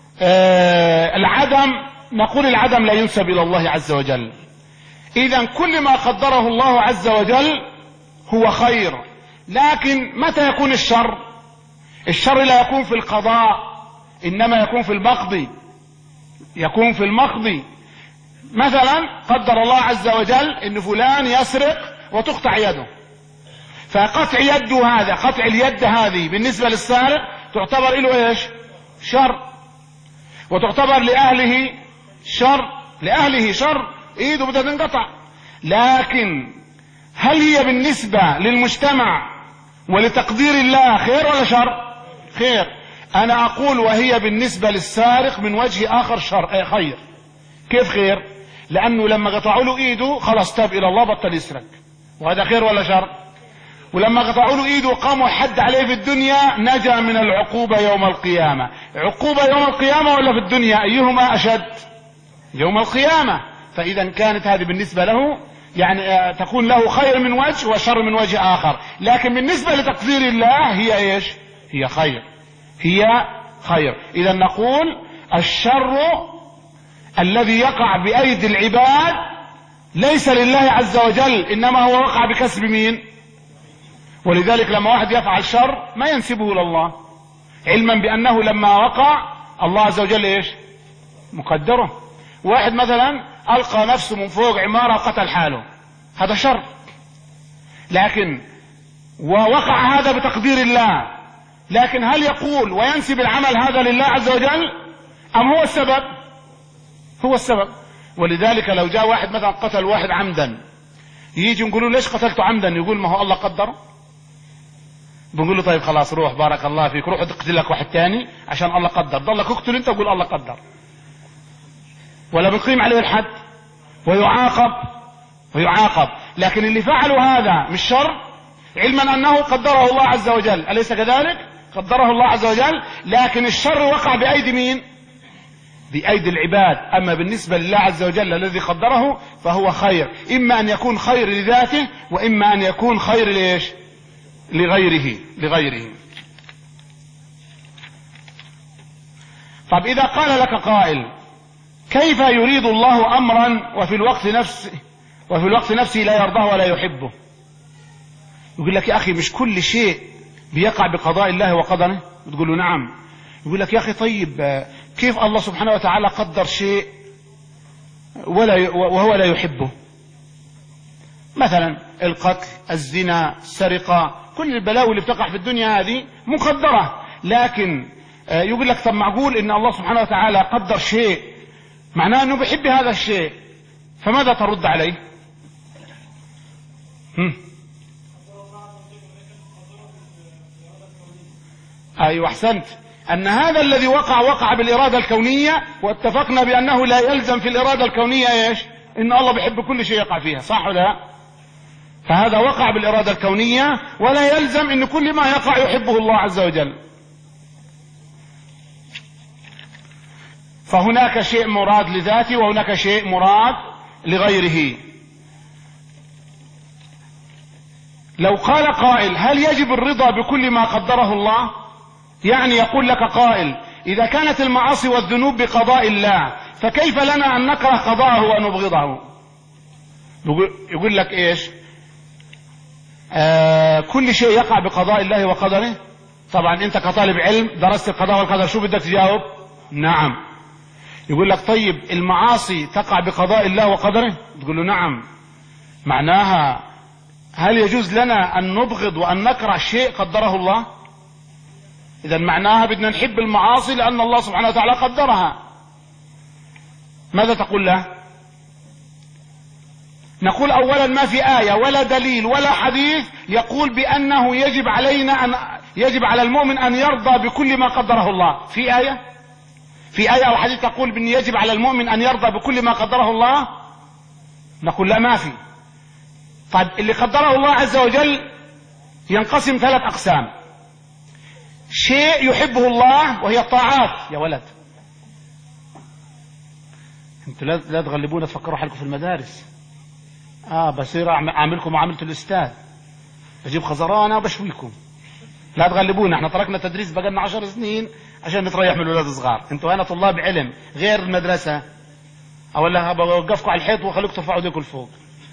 آه العدم، نقول العدم لا ينسب الى الله عز وجل. اذا كل ما قدره الله عز وجل هو خير. لكن متى يكون الشر؟ الشر لا يكون في القضاء، انما يكون في المقضي. يكون في المقضي. مثلا قدر الله عز وجل ان فلان يسرق وتقطع يده، فقطع يده هذا، قطع اليد هذه بالنسبة للسارق تعتبر له ايش؟ شر. وتعتبر لأهله شر، لأهله شر، ايده بدها تنقطع. لكن هل هي بالنسبة للمجتمع ولتقدير الله خير ولا شر؟ خير. انا اقول وهي بالنسبة للسارق من وجه اخر شر اي خير. كيف خير؟ لانه لما قطعوا له ايده خلاص تاب الى الله بطل يسرق، وهذا خير ولا شر؟ ولما قطعوا له ايده وقاموا حد عليه في الدنيا نجا من العقوبة يوم القيامة. عقوبة يوم القيامة ولا في الدنيا؟ ايهما اشد؟ يوم القيامة. فاذا كانت هذه بالنسبة له يعني تكون له خير من وجه وشر من وجه اخر، لكن بالنسبة لتقدير الله هي ايش؟ هي خير، هي خير. اذا نقول الشر الذي يقع بايدي العباد ليس لله عز وجل، انما هو وقع بكسب مين؟ ولذلك لما واحد يفعل شر ما ينسبه الى الله، علما بانه لما وقع الله عز وجل ايش؟ مقدره. واحد مثلا القى نفسه من فوق عمارة قتل حاله، هذا شر، لكن ووقع هذا بتقدير الله. لكن هل يقول وينسب العمل هذا لله عز وجل ام هو السبب؟ هو السبب. ولذلك لو جاء واحد مثلا قتل واحد عمدا، يجي نقول له ليش قتلته عمدا؟ يقول ما هو الله قدره. بنقول له طيب خلاص روح بارك الله فيك، روح اقتل لك واحد تاني عشان الله قدر، ضلك اقتل انت وقول الله قدر. ولا بنقيم عليه الحد ويعاقب ويعاقب. لكن اللي فعلوا هذا مش شر، علما انه قدره الله عز وجل، اليس كذلك؟ قدره الله عز وجل، لكن الشر وقع بايدي مين؟ بايدي العباد. اما بالنسبة لله عز وجل الذي قدره فهو خير، اما ان يكون خير لذاته واما ان يكون خير ليش؟ لغيره لغيره. طب اذا قال لك قائل كيف يريد الله امرا وفي الوقت نفسه وفي الوقت نفسه لا يرضاه ولا يحبه؟ يقول لك يا اخي مش كل شيء بيقع بقضاء الله وقدره؟ بتقول له نعم. يقول لك يا اخي طيب كيف الله سبحانه وتعالى قدر شيء ولا وهو لا يحبه؟ مثلا القتل، الزنا، السرقة، كل البلاوي اللي بتقع في الدنيا هذه مقدرة. لكن يقول لك طب معقول ان الله سبحانه وتعالى قدر شيء معناه انه بيحب هذا الشيء، فماذا ترد عليه؟ هم. ايوه احسنت، ان هذا الذي وقع وقع بالارادة الكونية، واتفقنا بانه لا يلزم في الارادة الكونية ايش؟ ان الله بيحب كل شيء يقع فيها، صح ولا لا؟ فهذا وقع بالارادة الكونية، ولا يلزم ان كل ما يقع يحبه الله عز وجل. فهناك شيء مراد لذاته وهناك شيء مراد لغيره. لو قال قائل هل يجب الرضا بكل ما قدره الله؟ يعني يقول لك قائل اذا كانت المعاصي والذنوب بقضاء الله فكيف لنا ان نكره قضاءه ونبغضه؟ يقول لك ايش؟ آه كل شيء يقع بقضاء الله وقدره. طبعا انت كطالب علم درست القضاء والقدر، شو بدك تجاوب؟ نعم. يقول لك طيب المعاصي تقع بقضاء الله وقدره؟ تقول له نعم. معناها هل يجوز لنا ان نبغض وان نكره شيء قدره الله؟ اذا معناها بدنا نحب المعاصي لان الله سبحانه وتعالى قدرها. ماذا تقول له؟ نقول اولا ما في آية ولا دليل ولا حديث يقول بانه يجب علينا ان يجب على المؤمن ان يرضى بكل ما قدره الله. في آية؟ في آية أو حديث تقول بأن يجب على المؤمن أن يرضى بكل ما قدره الله؟ نقول لا، ما في. طيب اللي قدره الله عز وجل ينقسم ثلاث أقسام. شيء يحبه الله وهي الطاعات. يا ولد انتوا لا تغلبونا تفكروا حالكم في المدارس. اه بصير اعملكم معاملة الاستاذ، اجيب خزرانة وبشويكم. لا تغلبونا، احنا تركنا تدريس بقالنا عشر سنين عشان نتريح من الولاد الصغار. انتوا هنا طلاب علم غير المدرسة، اولا بوقفكم على الحيط واخليكم ترفعوا ايديكم لفوق.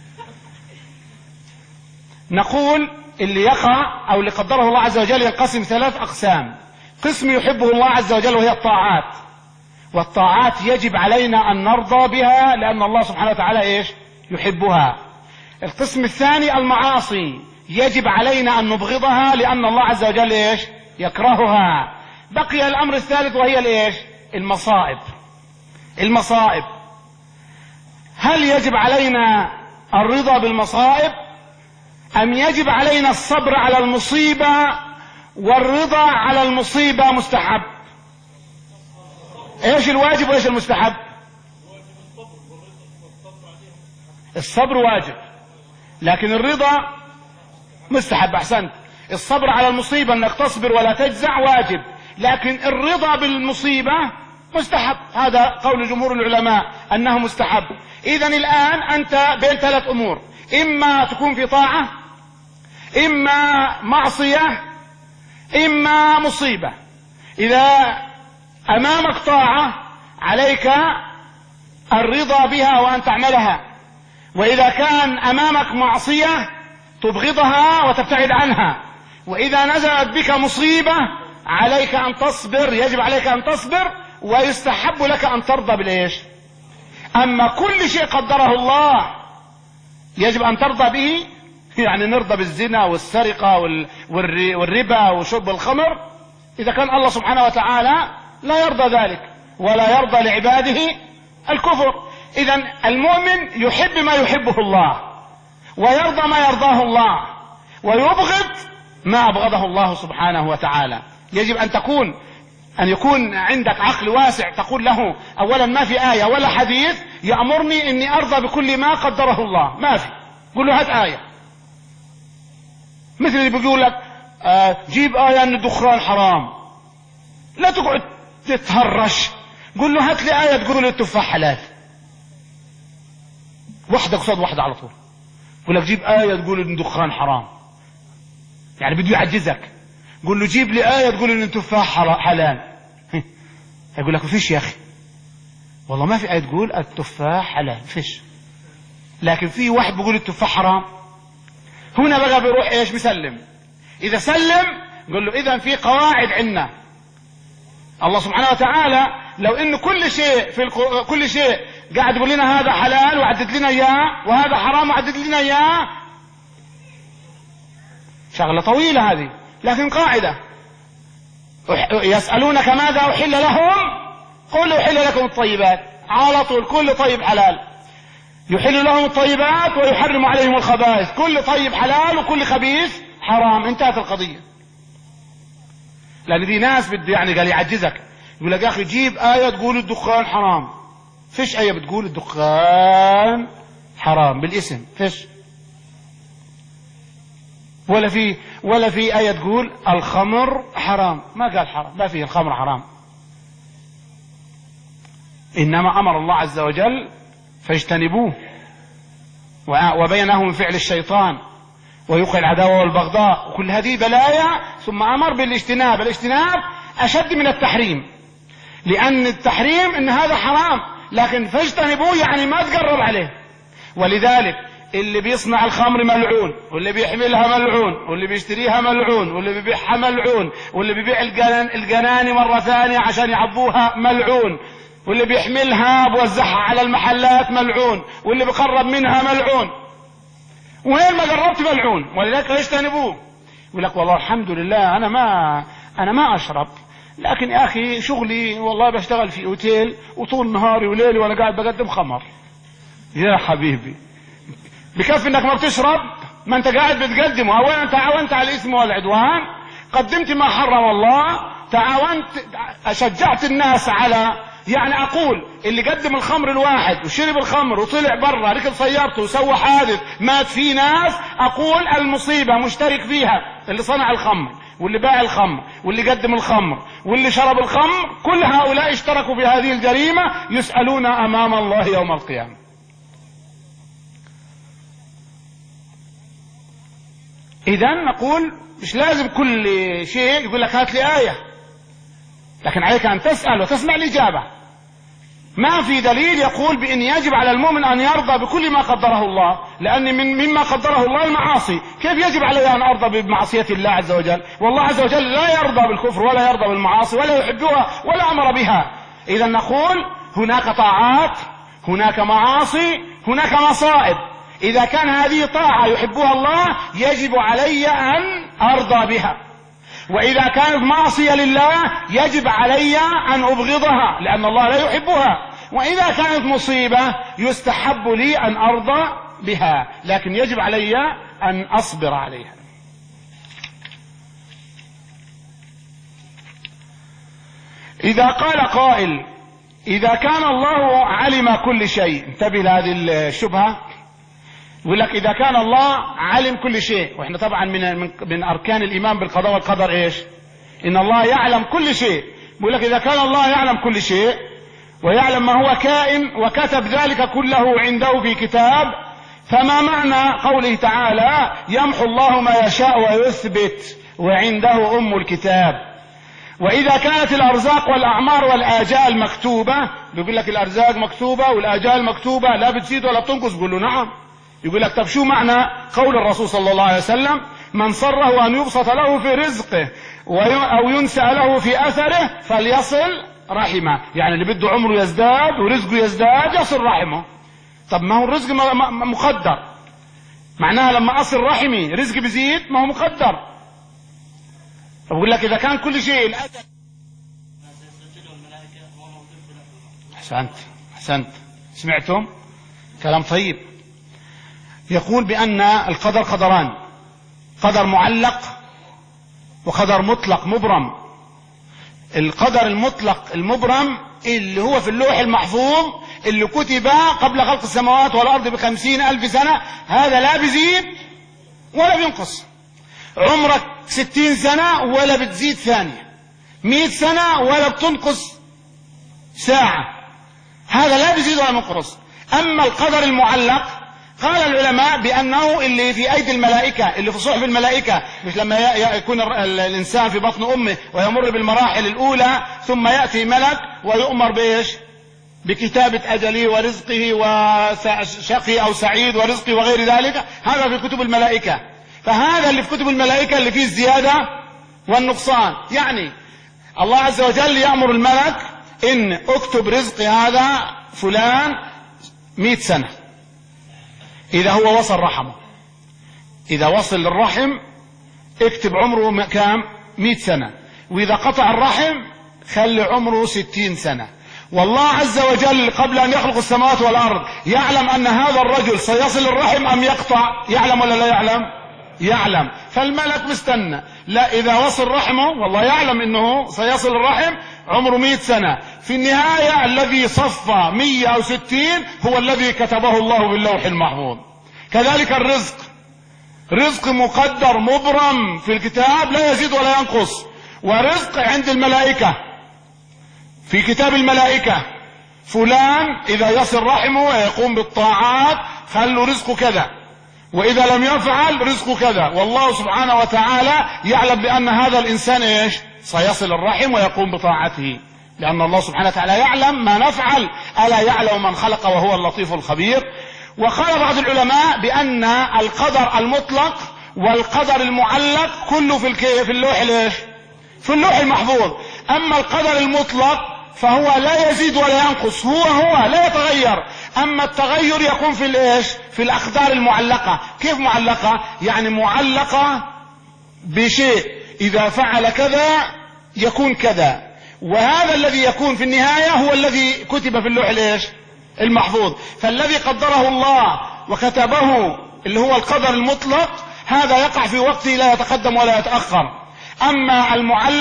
نقول اللي يقع او اللي قدره الله عز وجل ينقسم ثلاث اقسام. قسم يحبه الله عز وجل وهي الطاعات، والطاعات يجب علينا ان نرضى بها لان الله سبحانه وتعالى ايش؟ يحبها. القسم الثاني المعاصي، يجب علينا ان نبغضها لان الله عز وجل ايش؟ يكرهها. بقي الامر الثالث وهي الايش؟ المصائب. المصائب هل يجب علينا الرضا بالمصائب ام يجب علينا الصبر على المصيبة والرضا على المصيبة مستحب؟ ايش الواجب وايش المستحب؟ الصبر واجب لكن الرضا مستحب. احسنت. الصبر على المصيبة انك تصبر ولا تجزع واجب، لكن الرضا بالمصيبة مستحب. هذا قول جمهور العلماء انه مستحب. اذا الان انت بين ثلاث امور، اما تكون في طاعة، اما معصية، اما مصيبة. اذا امامك طاعة عليك الرضا بها وان تعملها، واذا كان امامك معصية تبغضها وتبتعد عنها، واذا نزلت بك مصيبة عليك ان تصبر، يجب عليك ان تصبر ويستحب لك ان ترضى بالايش؟ اما كل شيء قدره الله يجب ان ترضى به، يعني نرضى بالزنا والسرقة والربا وشرب الخمر، اذا كان الله سبحانه وتعالى لا يرضى ذلك ولا يرضى لعباده الكفر. اذا المؤمن يحب ما يحبه الله ويرضى ما يرضاه الله ويبغض ما ابغضه الله سبحانه وتعالى. يجب ان تكون ان يكون عندك عقل واسع تقول له اولا ما في آية ولا حديث يأمرني اني ارضى بكل ما قدره الله، ما في. قل له هات آية. مثل اللي بيقول لك آه جيب آية ان الدخان حرام، لا تقعد تتهرش. قل له هات لي آية تقول لي التفاح حلال، واحدة قصاد واحدة على طول. يقول لك جيب آية تقول ان الدخان حرام، يعني بده يعجزك. قل له جيب لي آية تقول ان التفاح حلال. يقول لك فيش يا اخي، والله ما في آية تقول التفاح حلال، فيش. لكن في واحد بيقول التفاح حرام. هنا بقى بيروح ايش؟ بيسلم. اذا سلم قل له اذا في قواعد عندنا. الله سبحانه وتعالى لو ان كل شيء في القو... كل شيء قاعد يقول لنا هذا حلال وعدد لنا اياه وهذا حرام وعدد لنا اياه، شغلة طويلة هذه. لكن قاعدة، يسألونك ماذا أحل لهم قل أحل لكم الطيبات، على طول كل طيب حلال. يحل لهم الطيبات ويحرم عليهم الخبائث، كل طيب حلال وكل خبيث حرام، انتهت القضية. لأن دي ناس بده يعني قال يعجزك، يقول لك يا أخي جيب آية تقول الدخان حرام. فيش آية بتقول الدخان حرام بالاسم، فيش. ولا في ولا في آية تقول الخمر حرام، ما قال حرام، ما فيه الخمر حرام. إنما أمر الله عز وجل فاجتنبوه وبينه من فعل الشيطان ويوقع العداوة والبغضاء، وكل هذه بلايا، ثم أمر بالاجتناب. الاجتناب أشد من التحريم، لأن التحريم إن هذا حرام، لكن فاجتنبوه يعني ما تقرب عليه. ولذلك اللي بيصنع الخمر ملعون، واللي بيحملها ملعون، واللي بيشتريها ملعون، واللي بيبيعها ملعون، واللي بيبيع الجناني مرة ثانية عشان يعبوها ملعون، واللي بيحملها بوزعها على المحلات ملعون، واللي بيقرب منها ملعون. وين ما قربت ملعون. ولذلك يجتنبوه. يقول لك والله الحمد لله انا ما انا ما اشرب، لكن يا اخي شغلي والله بشتغل في اوتيل وطول نهاري وليلي وانا قاعد بقدم خمر. يا حبيبي بكفي انك ما بتشرب، ما انت قاعد بتقدمه. او انت عاونت على الاسم والعدوان، قدمت ما حرم الله تعاونت شجعت الناس على، يعني اقول اللي قدم الخمر الواحد وشرب الخمر وطلع برا ركب سيارته وسوى حادث مات فيه ناس، اقول المصيبة مشترك فيها اللي صنع الخمر واللي باع الخمر واللي قدم الخمر واللي شرب الخمر، كل هؤلاء اشتركوا في هذه الجريمة، يسألون امام الله يوم القيامة. اذا نقول مش لازم كل شيء يقول لك هات لي آية، لكن عليك ان تسأل وتسمع الإجابة. ما في دليل يقول بأن يجب على المؤمن ان يرضى بكل ما قدره الله، لأن من مما قدره الله المعاصي، كيف يجب علي ان ارضى بمعصية الله عز وجل؟ والله عز وجل لا يرضى بالكفر ولا يرضى بالمعاصي ولا يحبها ولا امر بها. اذا نقول هناك طاعات، هناك معاصي، هناك مصائب. اذا كان هذه طاعة يحبها الله يجب علي ان ارضى بها، واذا كانت معصية لله يجب علي ان ابغضها لان الله لا يحبها، واذا كانت مصيبة يستحب لي ان ارضى بها، لكن يجب علي ان اصبر عليها. اذا قال قائل اذا كان الله علم كل شيء، انتبه لهذه الشبهة، يقول لك إذا كان الله علم كل شيء، وإحنا طبعا من من أركان الإيمان بالقضاء والقدر إيش؟ إن الله يعلم كل شيء. يقول لك إذا كان الله يعلم كل شيء ويعلم ما هو كائن وكتب ذلك كله عنده في كتاب، فما معنى قوله تعالى يمحو الله ما يشاء ويثبت وعنده أم الكتاب؟ وإذا كانت الأرزاق والأعمار والآجال مكتوبة، يقول لك الأرزاق مكتوبة والآجال مكتوبة لا بتزيد ولا بتنقص، يقول له نعم. يقول لك طب شو معنى قول الرسول صلى الله عليه وسلم من صره أن يبسط له في رزقه أو ينسى له في أثره فليصل رحمه، يعني اللي بده عمره يزداد ورزقه يزداد يصل رحمه. طب ما هو الرزق مقدر، معناها لما أصل رحمي رزقي بزيد، ما هو مقدر. بقول لك إذا كان كل شيء الأجل. أحسنت أحسنت سمعتم كلام طيب. يقول بأن القدر قدران، قدر معلق وقدر مطلق مبرم. القدر المطلق المبرم اللي هو في اللوح المحفوظ اللي كتب قبل خلق السماوات والأرض بخمسين ألف سنة، هذا لا بيزيد ولا بينقص. عمرك ستين سنة ولا بتزيد ثانية، مئة سنة ولا بتنقص ساعة، هذا لا بيزيد ولا بينقص. أما القدر المعلق قال العلماء بأنه اللي في أيدي الملائكة، اللي في صحف الملائكة، مش لما يكون الإنسان في بطن أمه ويمر بالمراحل الأولى ثم يأتي ملك ويؤمر بإيش؟ بكتابة أجله ورزقه وشقي أو سعيد ورزقه وغير ذلك، هذا في كتب الملائكة. فهذا اللي في كتب الملائكة اللي فيه الزيادة والنقصان، يعني الله عز وجل يأمر الملك إن اكتب رزق هذا فلان مئة سنة إذا هو وصل رحمه، إذا وصل للرحم اكتب عمره كام؟ مئة سنة، وإذا قطع الرحم خلي عمره ستين سنة. والله عز وجل قبل أن يخلق السماوات والأرض يعلم أن هذا الرجل سيصل الرحم أم يقطع، يعلم ولا لا يعلم؟ يعلم. فالملك مستنى، لا إذا وصل رحمه والله يعلم أنه سيصل الرحم عمره مئة سنة، في النهاية الذي صفى مئة أو ستين هو الذي كتبه الله باللوح المحفوظ. كذلك الرزق، رزق مقدر مبرم في الكتاب لا يزيد ولا ينقص. ورزق عند الملائكة في كتاب الملائكة، فلان إذا يصل رحمه ويقوم بالطاعات خلوا رزقه كذا، وإذا لم يفعل رزقه كذا. والله سبحانه وتعالى يعلم بأن هذا الإنسان إيش؟ سيصل الرحم ويقوم بطاعته، لأن الله سبحانه وتعالى يعلم ما نفعل، ألا يعلم من خلق وهو اللطيف الخبير. وقال بعض العلماء بأن القدر المطلق والقدر المعلق كله في في اللوح الإيش؟ في اللوح المحفوظ. أما القدر المطلق فهو لا يزيد ولا ينقص، هو هو لا يتغير. أما التغير يكون في الإيش؟ في الأقدار المعلقة. كيف معلقة؟ يعني معلقة بشيء إذا فعل كذا يكون كذا، وهذا الذي يكون في النهاية هو الذي كتب في اللوح الإيش؟ المحفوظ. فالذي قدره الله وكتبه اللي هو القدر المطلق هذا يقع في وقته لا يتقدم ولا يتأخر. أما المعلق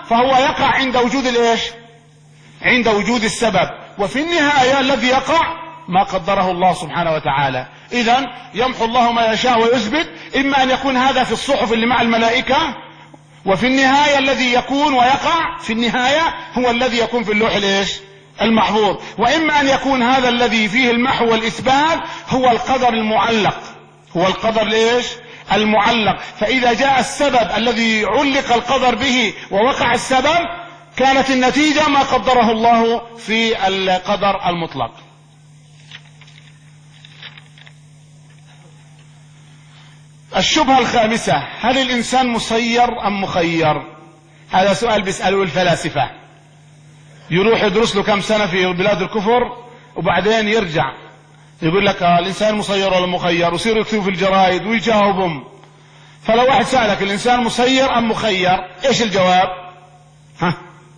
فهو يقع عند وجود الايش؟ عند وجود السبب. وفي النهاية الذي يقع ما قدره الله سبحانه وتعالى. إذن يمحو الله ما يشاء ويثبت، إما أن يكون هذا في الصحف اللي مع الملائكة، وفي النهاية الذي يكون ويقع في النهاية هو الذي يكون في اللوح الايش؟ المحفوظ. وإما أن يكون هذا الذي فيه المحو والإثبات هو القدر المعلق، هو القدر الايش؟ المعلق. فإذا جاء السبب الذي علق القدر به ووقع السبب كانت النتيجة ما قدره الله في القدر المطلق. الشبهة الخامسة: هل الإنسان مسير أم مخير؟ هذا سؤال بيسأله الفلاسفة، يروح يدرس له كم سنة في بلاد الكفر وبعدين يرجع يقول لك الإنسان مسير ولا مخير، ويصيروا يكتبوا في الجرائد ويجاوبهم. فلو واحد سألك الإنسان مسير أم مخير، إيش الجواب؟ ها؟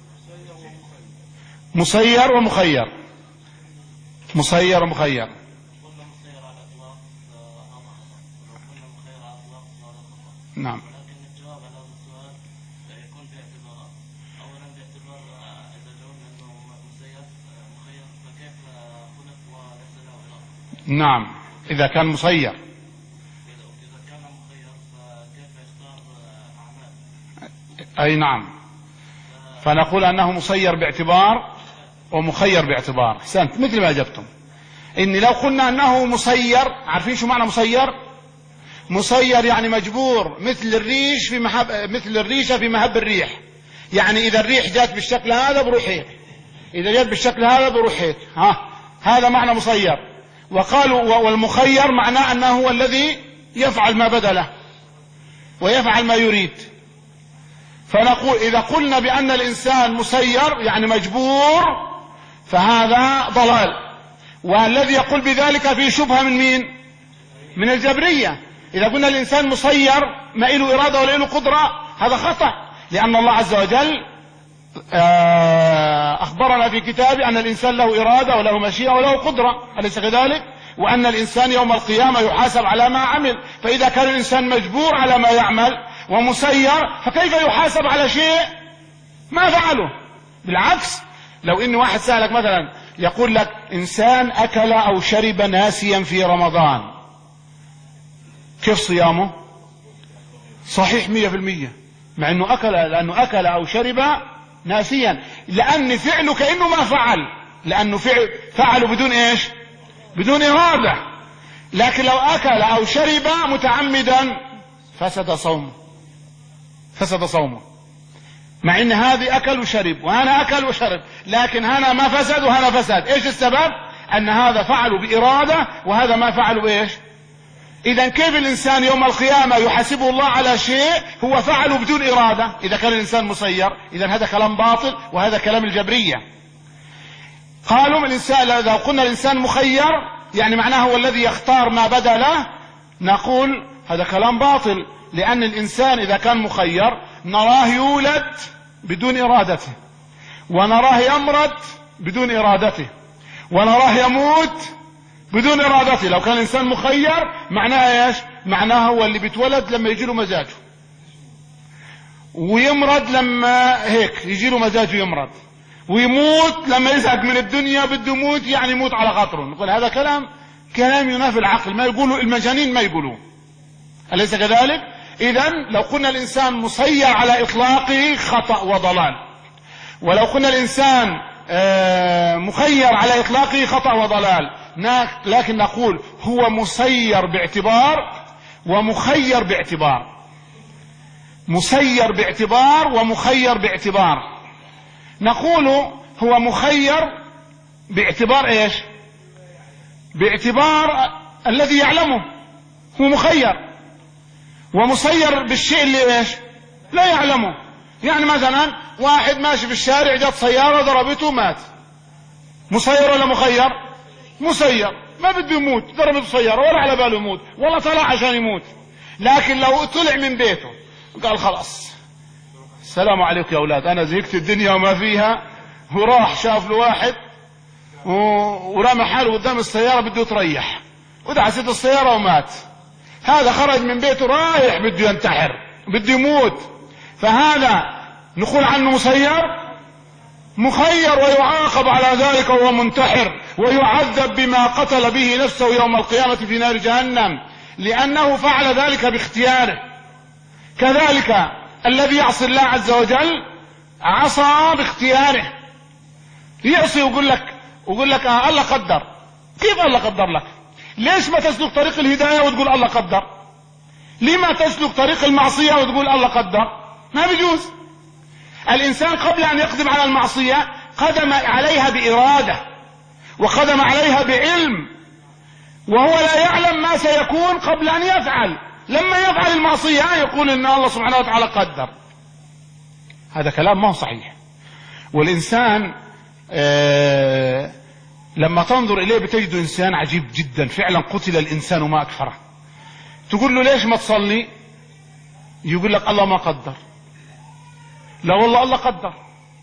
مسير ومخير، مسير ومخير. نعم. نعم، إذا كان مسير. أي نعم، فنقول أنه مسير باعتبار ومخير باعتبار. أحسنت، مثل ما أجبتم. إن لو قلنا أنه مسير، عارفين شو معنى مسير؟ مسير يعني مجبور، مثل الريش في محب مثل الريشة في مهب الريح. يعني إذا الريح جات بالشكل هذا بروح هيك، إذا جات بالشكل هذا بروح هيك. ها، هذا معنى مسير. وقالوا والمخير معناه أنه هو الذي يفعل ما بدا له ويفعل ما يريد. فنقول إذا قلنا بأن الإنسان مسير يعني مجبور فهذا ضلال. والذي يقول بذلك فيه شبهة من مين؟ من الجبرية. إذا قلنا الإنسان مسير ما له إرادة ولا له قدرة هذا خطأ، لأن الله عز وجل أخبرنا في كتابه أن الإنسان له إرادة وله مشيئة وله قدرة، أليس كذلك؟ وأن الإنسان يوم القيامة يحاسب على ما عمل. فإذا كان الإنسان مجبور على ما يعمل ومسير فكيف يحاسب على شيء ما فعله؟ بالعكس، لو إن واحد سألك مثلا يقول لك إنسان أكل أو شرب ناسيا في رمضان، كيف صيامه؟ صحيح مية في المية، مع أنه أكل، لأنه أكل أو شرب ناسيا، لأن فعله كأنه ما فعل، لأنه فعل فعله بدون إيش؟ بدون إرادة. لكن لو أكل أو شرب متعمدا فسد صومه، فسد صومه، مع ان هذه اكل وشرب وهنا اكل وشرب، لكن هنا ما فسد وهنا فسد. ايش السبب؟ ان هذا فعله بارادة وهذا ما فعله بايش؟ اذا كيف الانسان يوم القيامة يحاسبه الله على شيء هو فعله بدون ارادة اذا كان الانسان مسير؟ اذا هذا كلام باطل وهذا كلام الجبرية. قالوا الانسان، اذا قلنا الانسان مخير يعني معناه هو الذي يختار ما بدا له، نقول هذا كلام باطل، لأن الإنسان إذا كان مخير نراه يولد بدون إرادته، ونراه يمرض بدون إرادته، ونراه يموت بدون إرادته. لو كان الإنسان مخير معناه إيش؟ معناه هو اللي بيتولد لما يجي له مزاجه، ويمرض لما هيك يجي له مزاجه يمرض، ويموت لما يزهق من الدنيا بده يموت، يعني يموت على خاطره. نقول هذا كلام كلام ينافي العقل، ما يقولوا المجانين ما يقولوه، أليس كذلك؟ إذن لو قلنا الإنسان مسير على إطلاقه خطأ وضلال، ولو قلنا الإنسان مخير على إطلاقه خطأ وضلال. لكن نقول هو مسير باعتبار ومخير باعتبار، مسير باعتبار ومخير باعتبار. نقول هو مخير باعتبار إيش؟ باعتبار الذي يعلمه هو مخير، ومسير بالشيء اللي ايش؟ لا يعلمه. يعني مثلا واحد ماشي في الشارع جت سيارة ضربته مات، مسير ولا مخير؟ مسير، ما بده يموت، ضربته سيارة ولا على باله يموت، والله طلع عشان يموت. لكن لو طلع من بيته قال خلاص السلام عليكم يا اولاد انا زهقت الدنيا وما فيها، وراح شاف له واحد ورمى حاله قدام السيارة بده يتريح ودعست السيارة ومات، هذا خرج من بيته رايح بده ينتحر بده يموت. فهذا نقول عنه مسير؟ مخير، ويعاقب على ذلك وهو منتحر، ويعذب بما قتل به نفسه يوم القيامة في نار جهنم، لأنه فعل ذلك باختياره. كذلك الذي يعصي الله عز وجل عصى باختياره، يعصي ويقول لك ويقول لك آه الله قدر. كيف الله قدر لك؟ ليش ما تسلك طريق الهداية وتقول الله قدر؟ لما تسلك طريق المعصية وتقول الله قدر؟ ما بيجوز. الإنسان قبل أن يقدم على المعصية قدم عليها بإرادة، وقدم عليها بعلم، وهو لا يعلم ما سيكون قبل أن يفعل. لما يفعل المعصية يقول إن الله سبحانه وتعالى قدر. هذا كلام ما هو صحيح. والإنسان آه لما تنظر إليه بتجد إنسان عجيب جدا، فعلا قتل الإنسان ما أكفره. تقول له ليش ما تصلي؟ يقول لك الله ما قدر. لا والله الله قدر،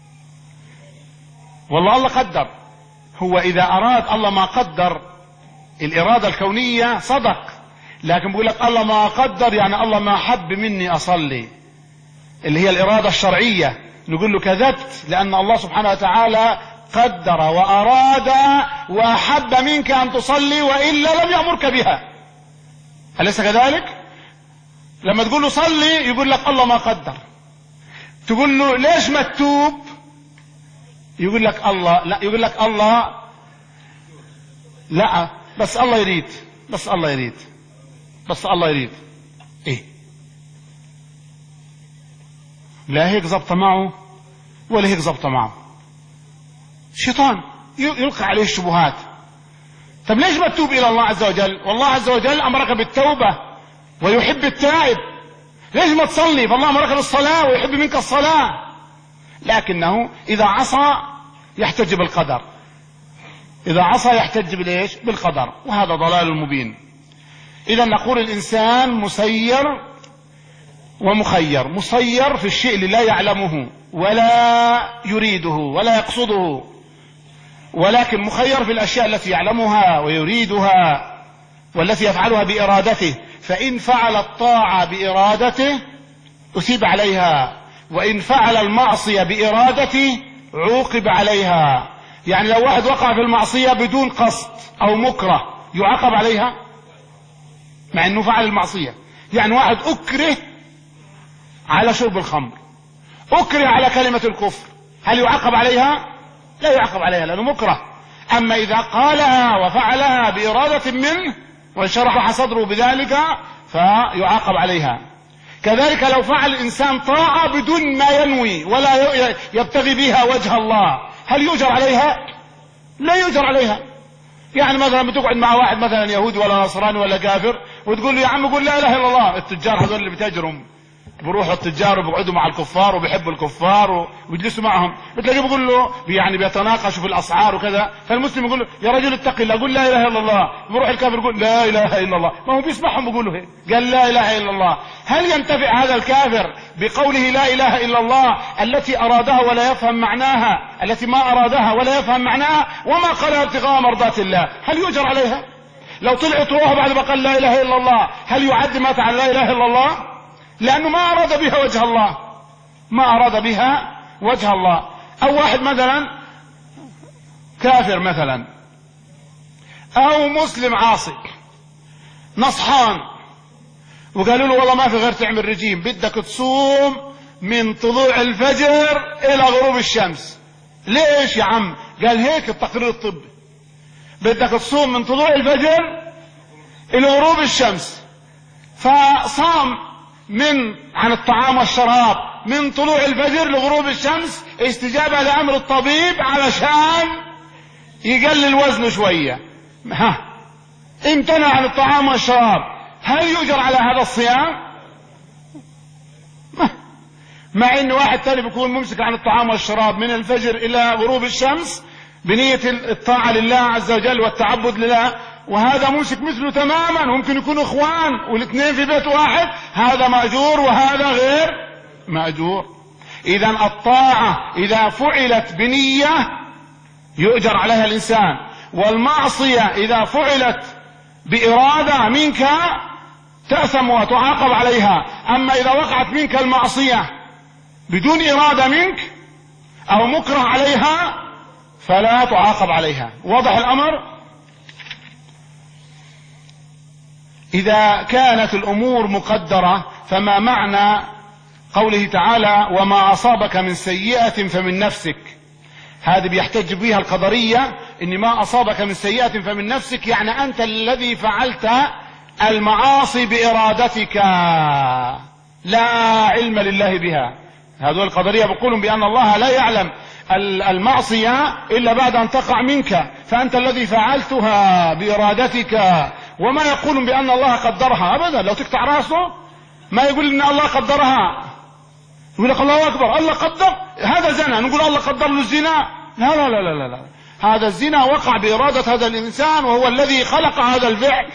والله الله قدر. هو إذا أراد الله ما قدر الإرادة الكونية صدق، لكن بيقول لك الله ما قدر يعني الله ما حب مني أصلي، اللي هي الإرادة الشرعية. نقول له كذبت، لأن الله سبحانه وتعالى قدر وأراد وأحب منك أن تصلي، وإلا لم يأمرك بها. أليس كذلك؟ لما تقول له صلي يقول لك الله ما قدر. تقول له ليش ما تتوب؟ يقول لك الله لا، يقول لك الله لا، بس الله يريد، بس الله يريد، بس الله يريد. ايه؟ لا هيك ضبط معه ولا هيك ضبط معه. الشيطان يلقي عليه الشبهات. طب ليش ما تتوب الى الله عز وجل؟ والله عز وجل امرك بالتوبة ويحب التائب. ليش ما تصلي؟ فالله امرك بالصلاة ويحب منك الصلاة. لكنه اذا عصى يحتج بالقدر، اذا عصى يحتج بالايش؟ بالقدر، وهذا ضلال مبين. اذا نقول الانسان مسير ومخير. مسير في الشيء اللي لا يعلمه ولا يريده ولا يقصده، ولكن مخير في الاشياء التي يعلمها ويريدها والتي يفعلها بارادته. فان فعل الطاعة بارادته اثيب عليها، وان فعل المعصية بارادته عوقب عليها. يعني لو واحد وقع في المعصية بدون قصد او مكره يعاقب عليها مع انه فعل المعصية. يعني واحد اكره على شرب الخمر، اكره على كلمة الكفر، هل يعاقب عليها؟ لا يعاقب عليها لانه مكره. اما اذا قالها وفعلها بارادة منه وانشرح صدره بذلك فيعاقب عليها. كذلك لو فعل الانسان طاعة بدون ما ينوي ولا يبتغي بها وجه الله، هل يؤجر عليها؟ لا يؤجر عليها. يعني مثلا بتقعد مع واحد مثلا يهودي ولا نصراني ولا كافر وتقول له يا عم قول لا اله الا الله. التجار هذول اللي بتجرهم بروحوا التجار وبيقعدوا مع الكفار وبيحبوا الكفار وبيجلسوا معهم، بتلاقيه بيقول له يعني بيتناقشوا في الاسعار وكذا، فالمسلم يقول له يا رجل اتق الله قل لا اله الا الله، بيروح الكافر يقول لا اله الا الله، ما هو بيسمعهم بيقولوا هيك قال لا اله الا الله. هل ينتفع هذا الكافر بقوله لا اله الا الله التي ارادها ولا يفهم معناها، التي ما ارادها ولا يفهم معناها وما قالها ابتغاء مرضات الله، هل يؤجر عليها؟ لو طلعت روحه بعد ما قال لا اله الا الله هل يعد مات عن لا اله الا الله؟ لأنه ما أراد بها وجه الله، ما أراد بها وجه الله. أو واحد مثلا كافر مثلا أو مسلم عاصي نصحان وقالوا له والله ما في غير تعمل رجيم، بدك تصوم من طلوع الفجر إلى غروب الشمس. ليش يا عم؟ قال هيك التقرير الطبي، بدك تصوم من طلوع الفجر إلى غروب الشمس. فصام من عن الطعام والشراب من طلوع الفجر لغروب الشمس استجابة لأمر الطبيب علشان يقلل وزنه شوية. ها امتنع عن الطعام والشراب، هل يؤجر على هذا الصيام؟ مع ان واحد تاني بيكون ممسك عن الطعام والشراب من الفجر الى غروب الشمس بنية الطاعة لله عز وجل والتعبد لله، وهذا ممسك مثله تماما، ممكن يكونوا اخوان والاثنين في بيت واحد، هذا مأجور وهذا غير مأجور. اذا الطاعة اذا فعلت بنية يؤجر عليها الانسان، والمعصية اذا فعلت بإرادة منك تأثم وتعاقب عليها. اما اذا وقعت منك المعصية بدون إرادة منك أو مكره عليها فلا تعاقب عليها. واضح الأمر؟ إذا كانت الأمور مقدرة فما معنى قوله تعالى وما أصابك من سيئة فمن نفسك؟ هذه بيحتج بها القدرية، إن ما أصابك من سيئة فمن نفسك يعني أنت الذي فعلت المعاصي بإرادتك لا علم لله بها. هذول القدرية بيقولون بأن الله لا يعلم المعصية إلا بعد أن تقع منك، فأنت الذي فعلتها بإرادتك، وما يقولون بأن الله قدرها أبدا. لو تقطع رأسه ما يقول إن الله قدرها، يقول لك الله أكبر الله قدر هذا زنا، نقول الله قدر له الزنا. لا لا لا لا لا، هذا الزنا وقع بإرادة هذا الإنسان وهو الذي خلق هذا الفعل.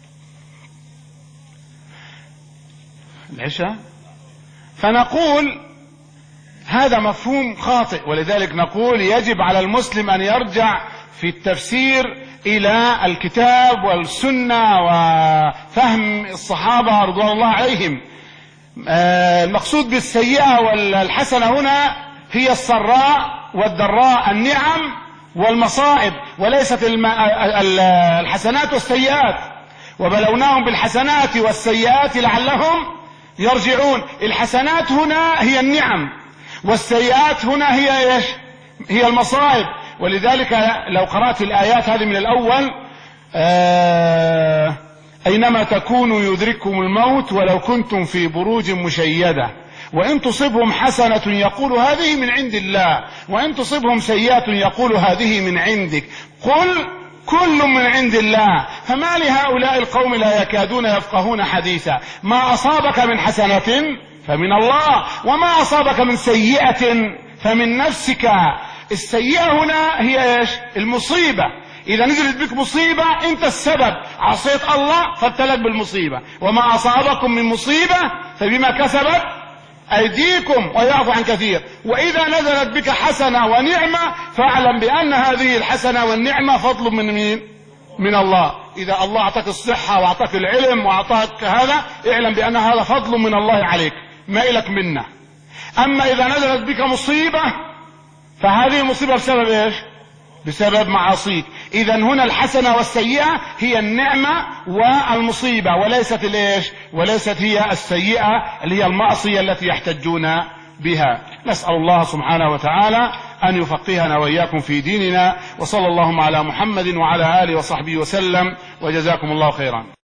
العشاء. فنقول هذا مفهوم خاطئ، ولذلك نقول يجب على المسلم أن يرجع في التفسير إلى الكتاب والسنة وفهم الصحابة رضوان الله عليهم. المقصود بالسيئة والحسنة هنا هي السراء والضراء، النعم والمصائب، وليست الحسنات والسيئات. وبلوناهم بالحسنات والسيئات لعلهم يرجعون. الحسنات هنا هي النعم، والسيئات هنا هي ايش؟ هي المصائب. ولذلك لو قرأت الآيات هذه من الأول آه أينما تكونوا يدرككم الموت ولو كنتم في بروج مشيدة وإن تصبهم حسنة يقول هذه من عند الله وإن تصبهم سيئة يقول هذه من عندك قل كل من عند الله فما لهؤلاء القوم لا يكادون يفقهون حديثا. ما أصابك من حسنة فمن الله وما أصابك من سيئة فمن نفسك. السيئة هنا هي ايش؟ المصيبة. إذا نزلت بك مصيبة أنت السبب، عصيت الله فابتلت بالمصيبة. وما أصابكم من مصيبة فبما كسبت أيديكم ويعفو عن كثير. وإذا نزلت بك حسنة ونعمة فاعلم بأن هذه الحسنة والنعمة فضل من مين؟ من الله. إذا الله أعطاك الصحة وأعطاك العلم وأعطاك هذا اعلم بأن هذا فضل من الله عليك ما إلك منه. أما إذا نزلت بك مصيبة فهذه المصيبة بسبب إيش؟ بسبب معاصيك. إذا هنا الحسنة والسيئة هي النعمة والمصيبة وليست الإيش؟ وليست هي السيئة اللي هي المعصية التي يحتجون بها. نسأل الله سبحانه وتعالى أن يفقهنا وإياكم في ديننا، وصلى اللهم على محمد وعلى آله وصحبه وسلم، وجزاكم الله خيرا.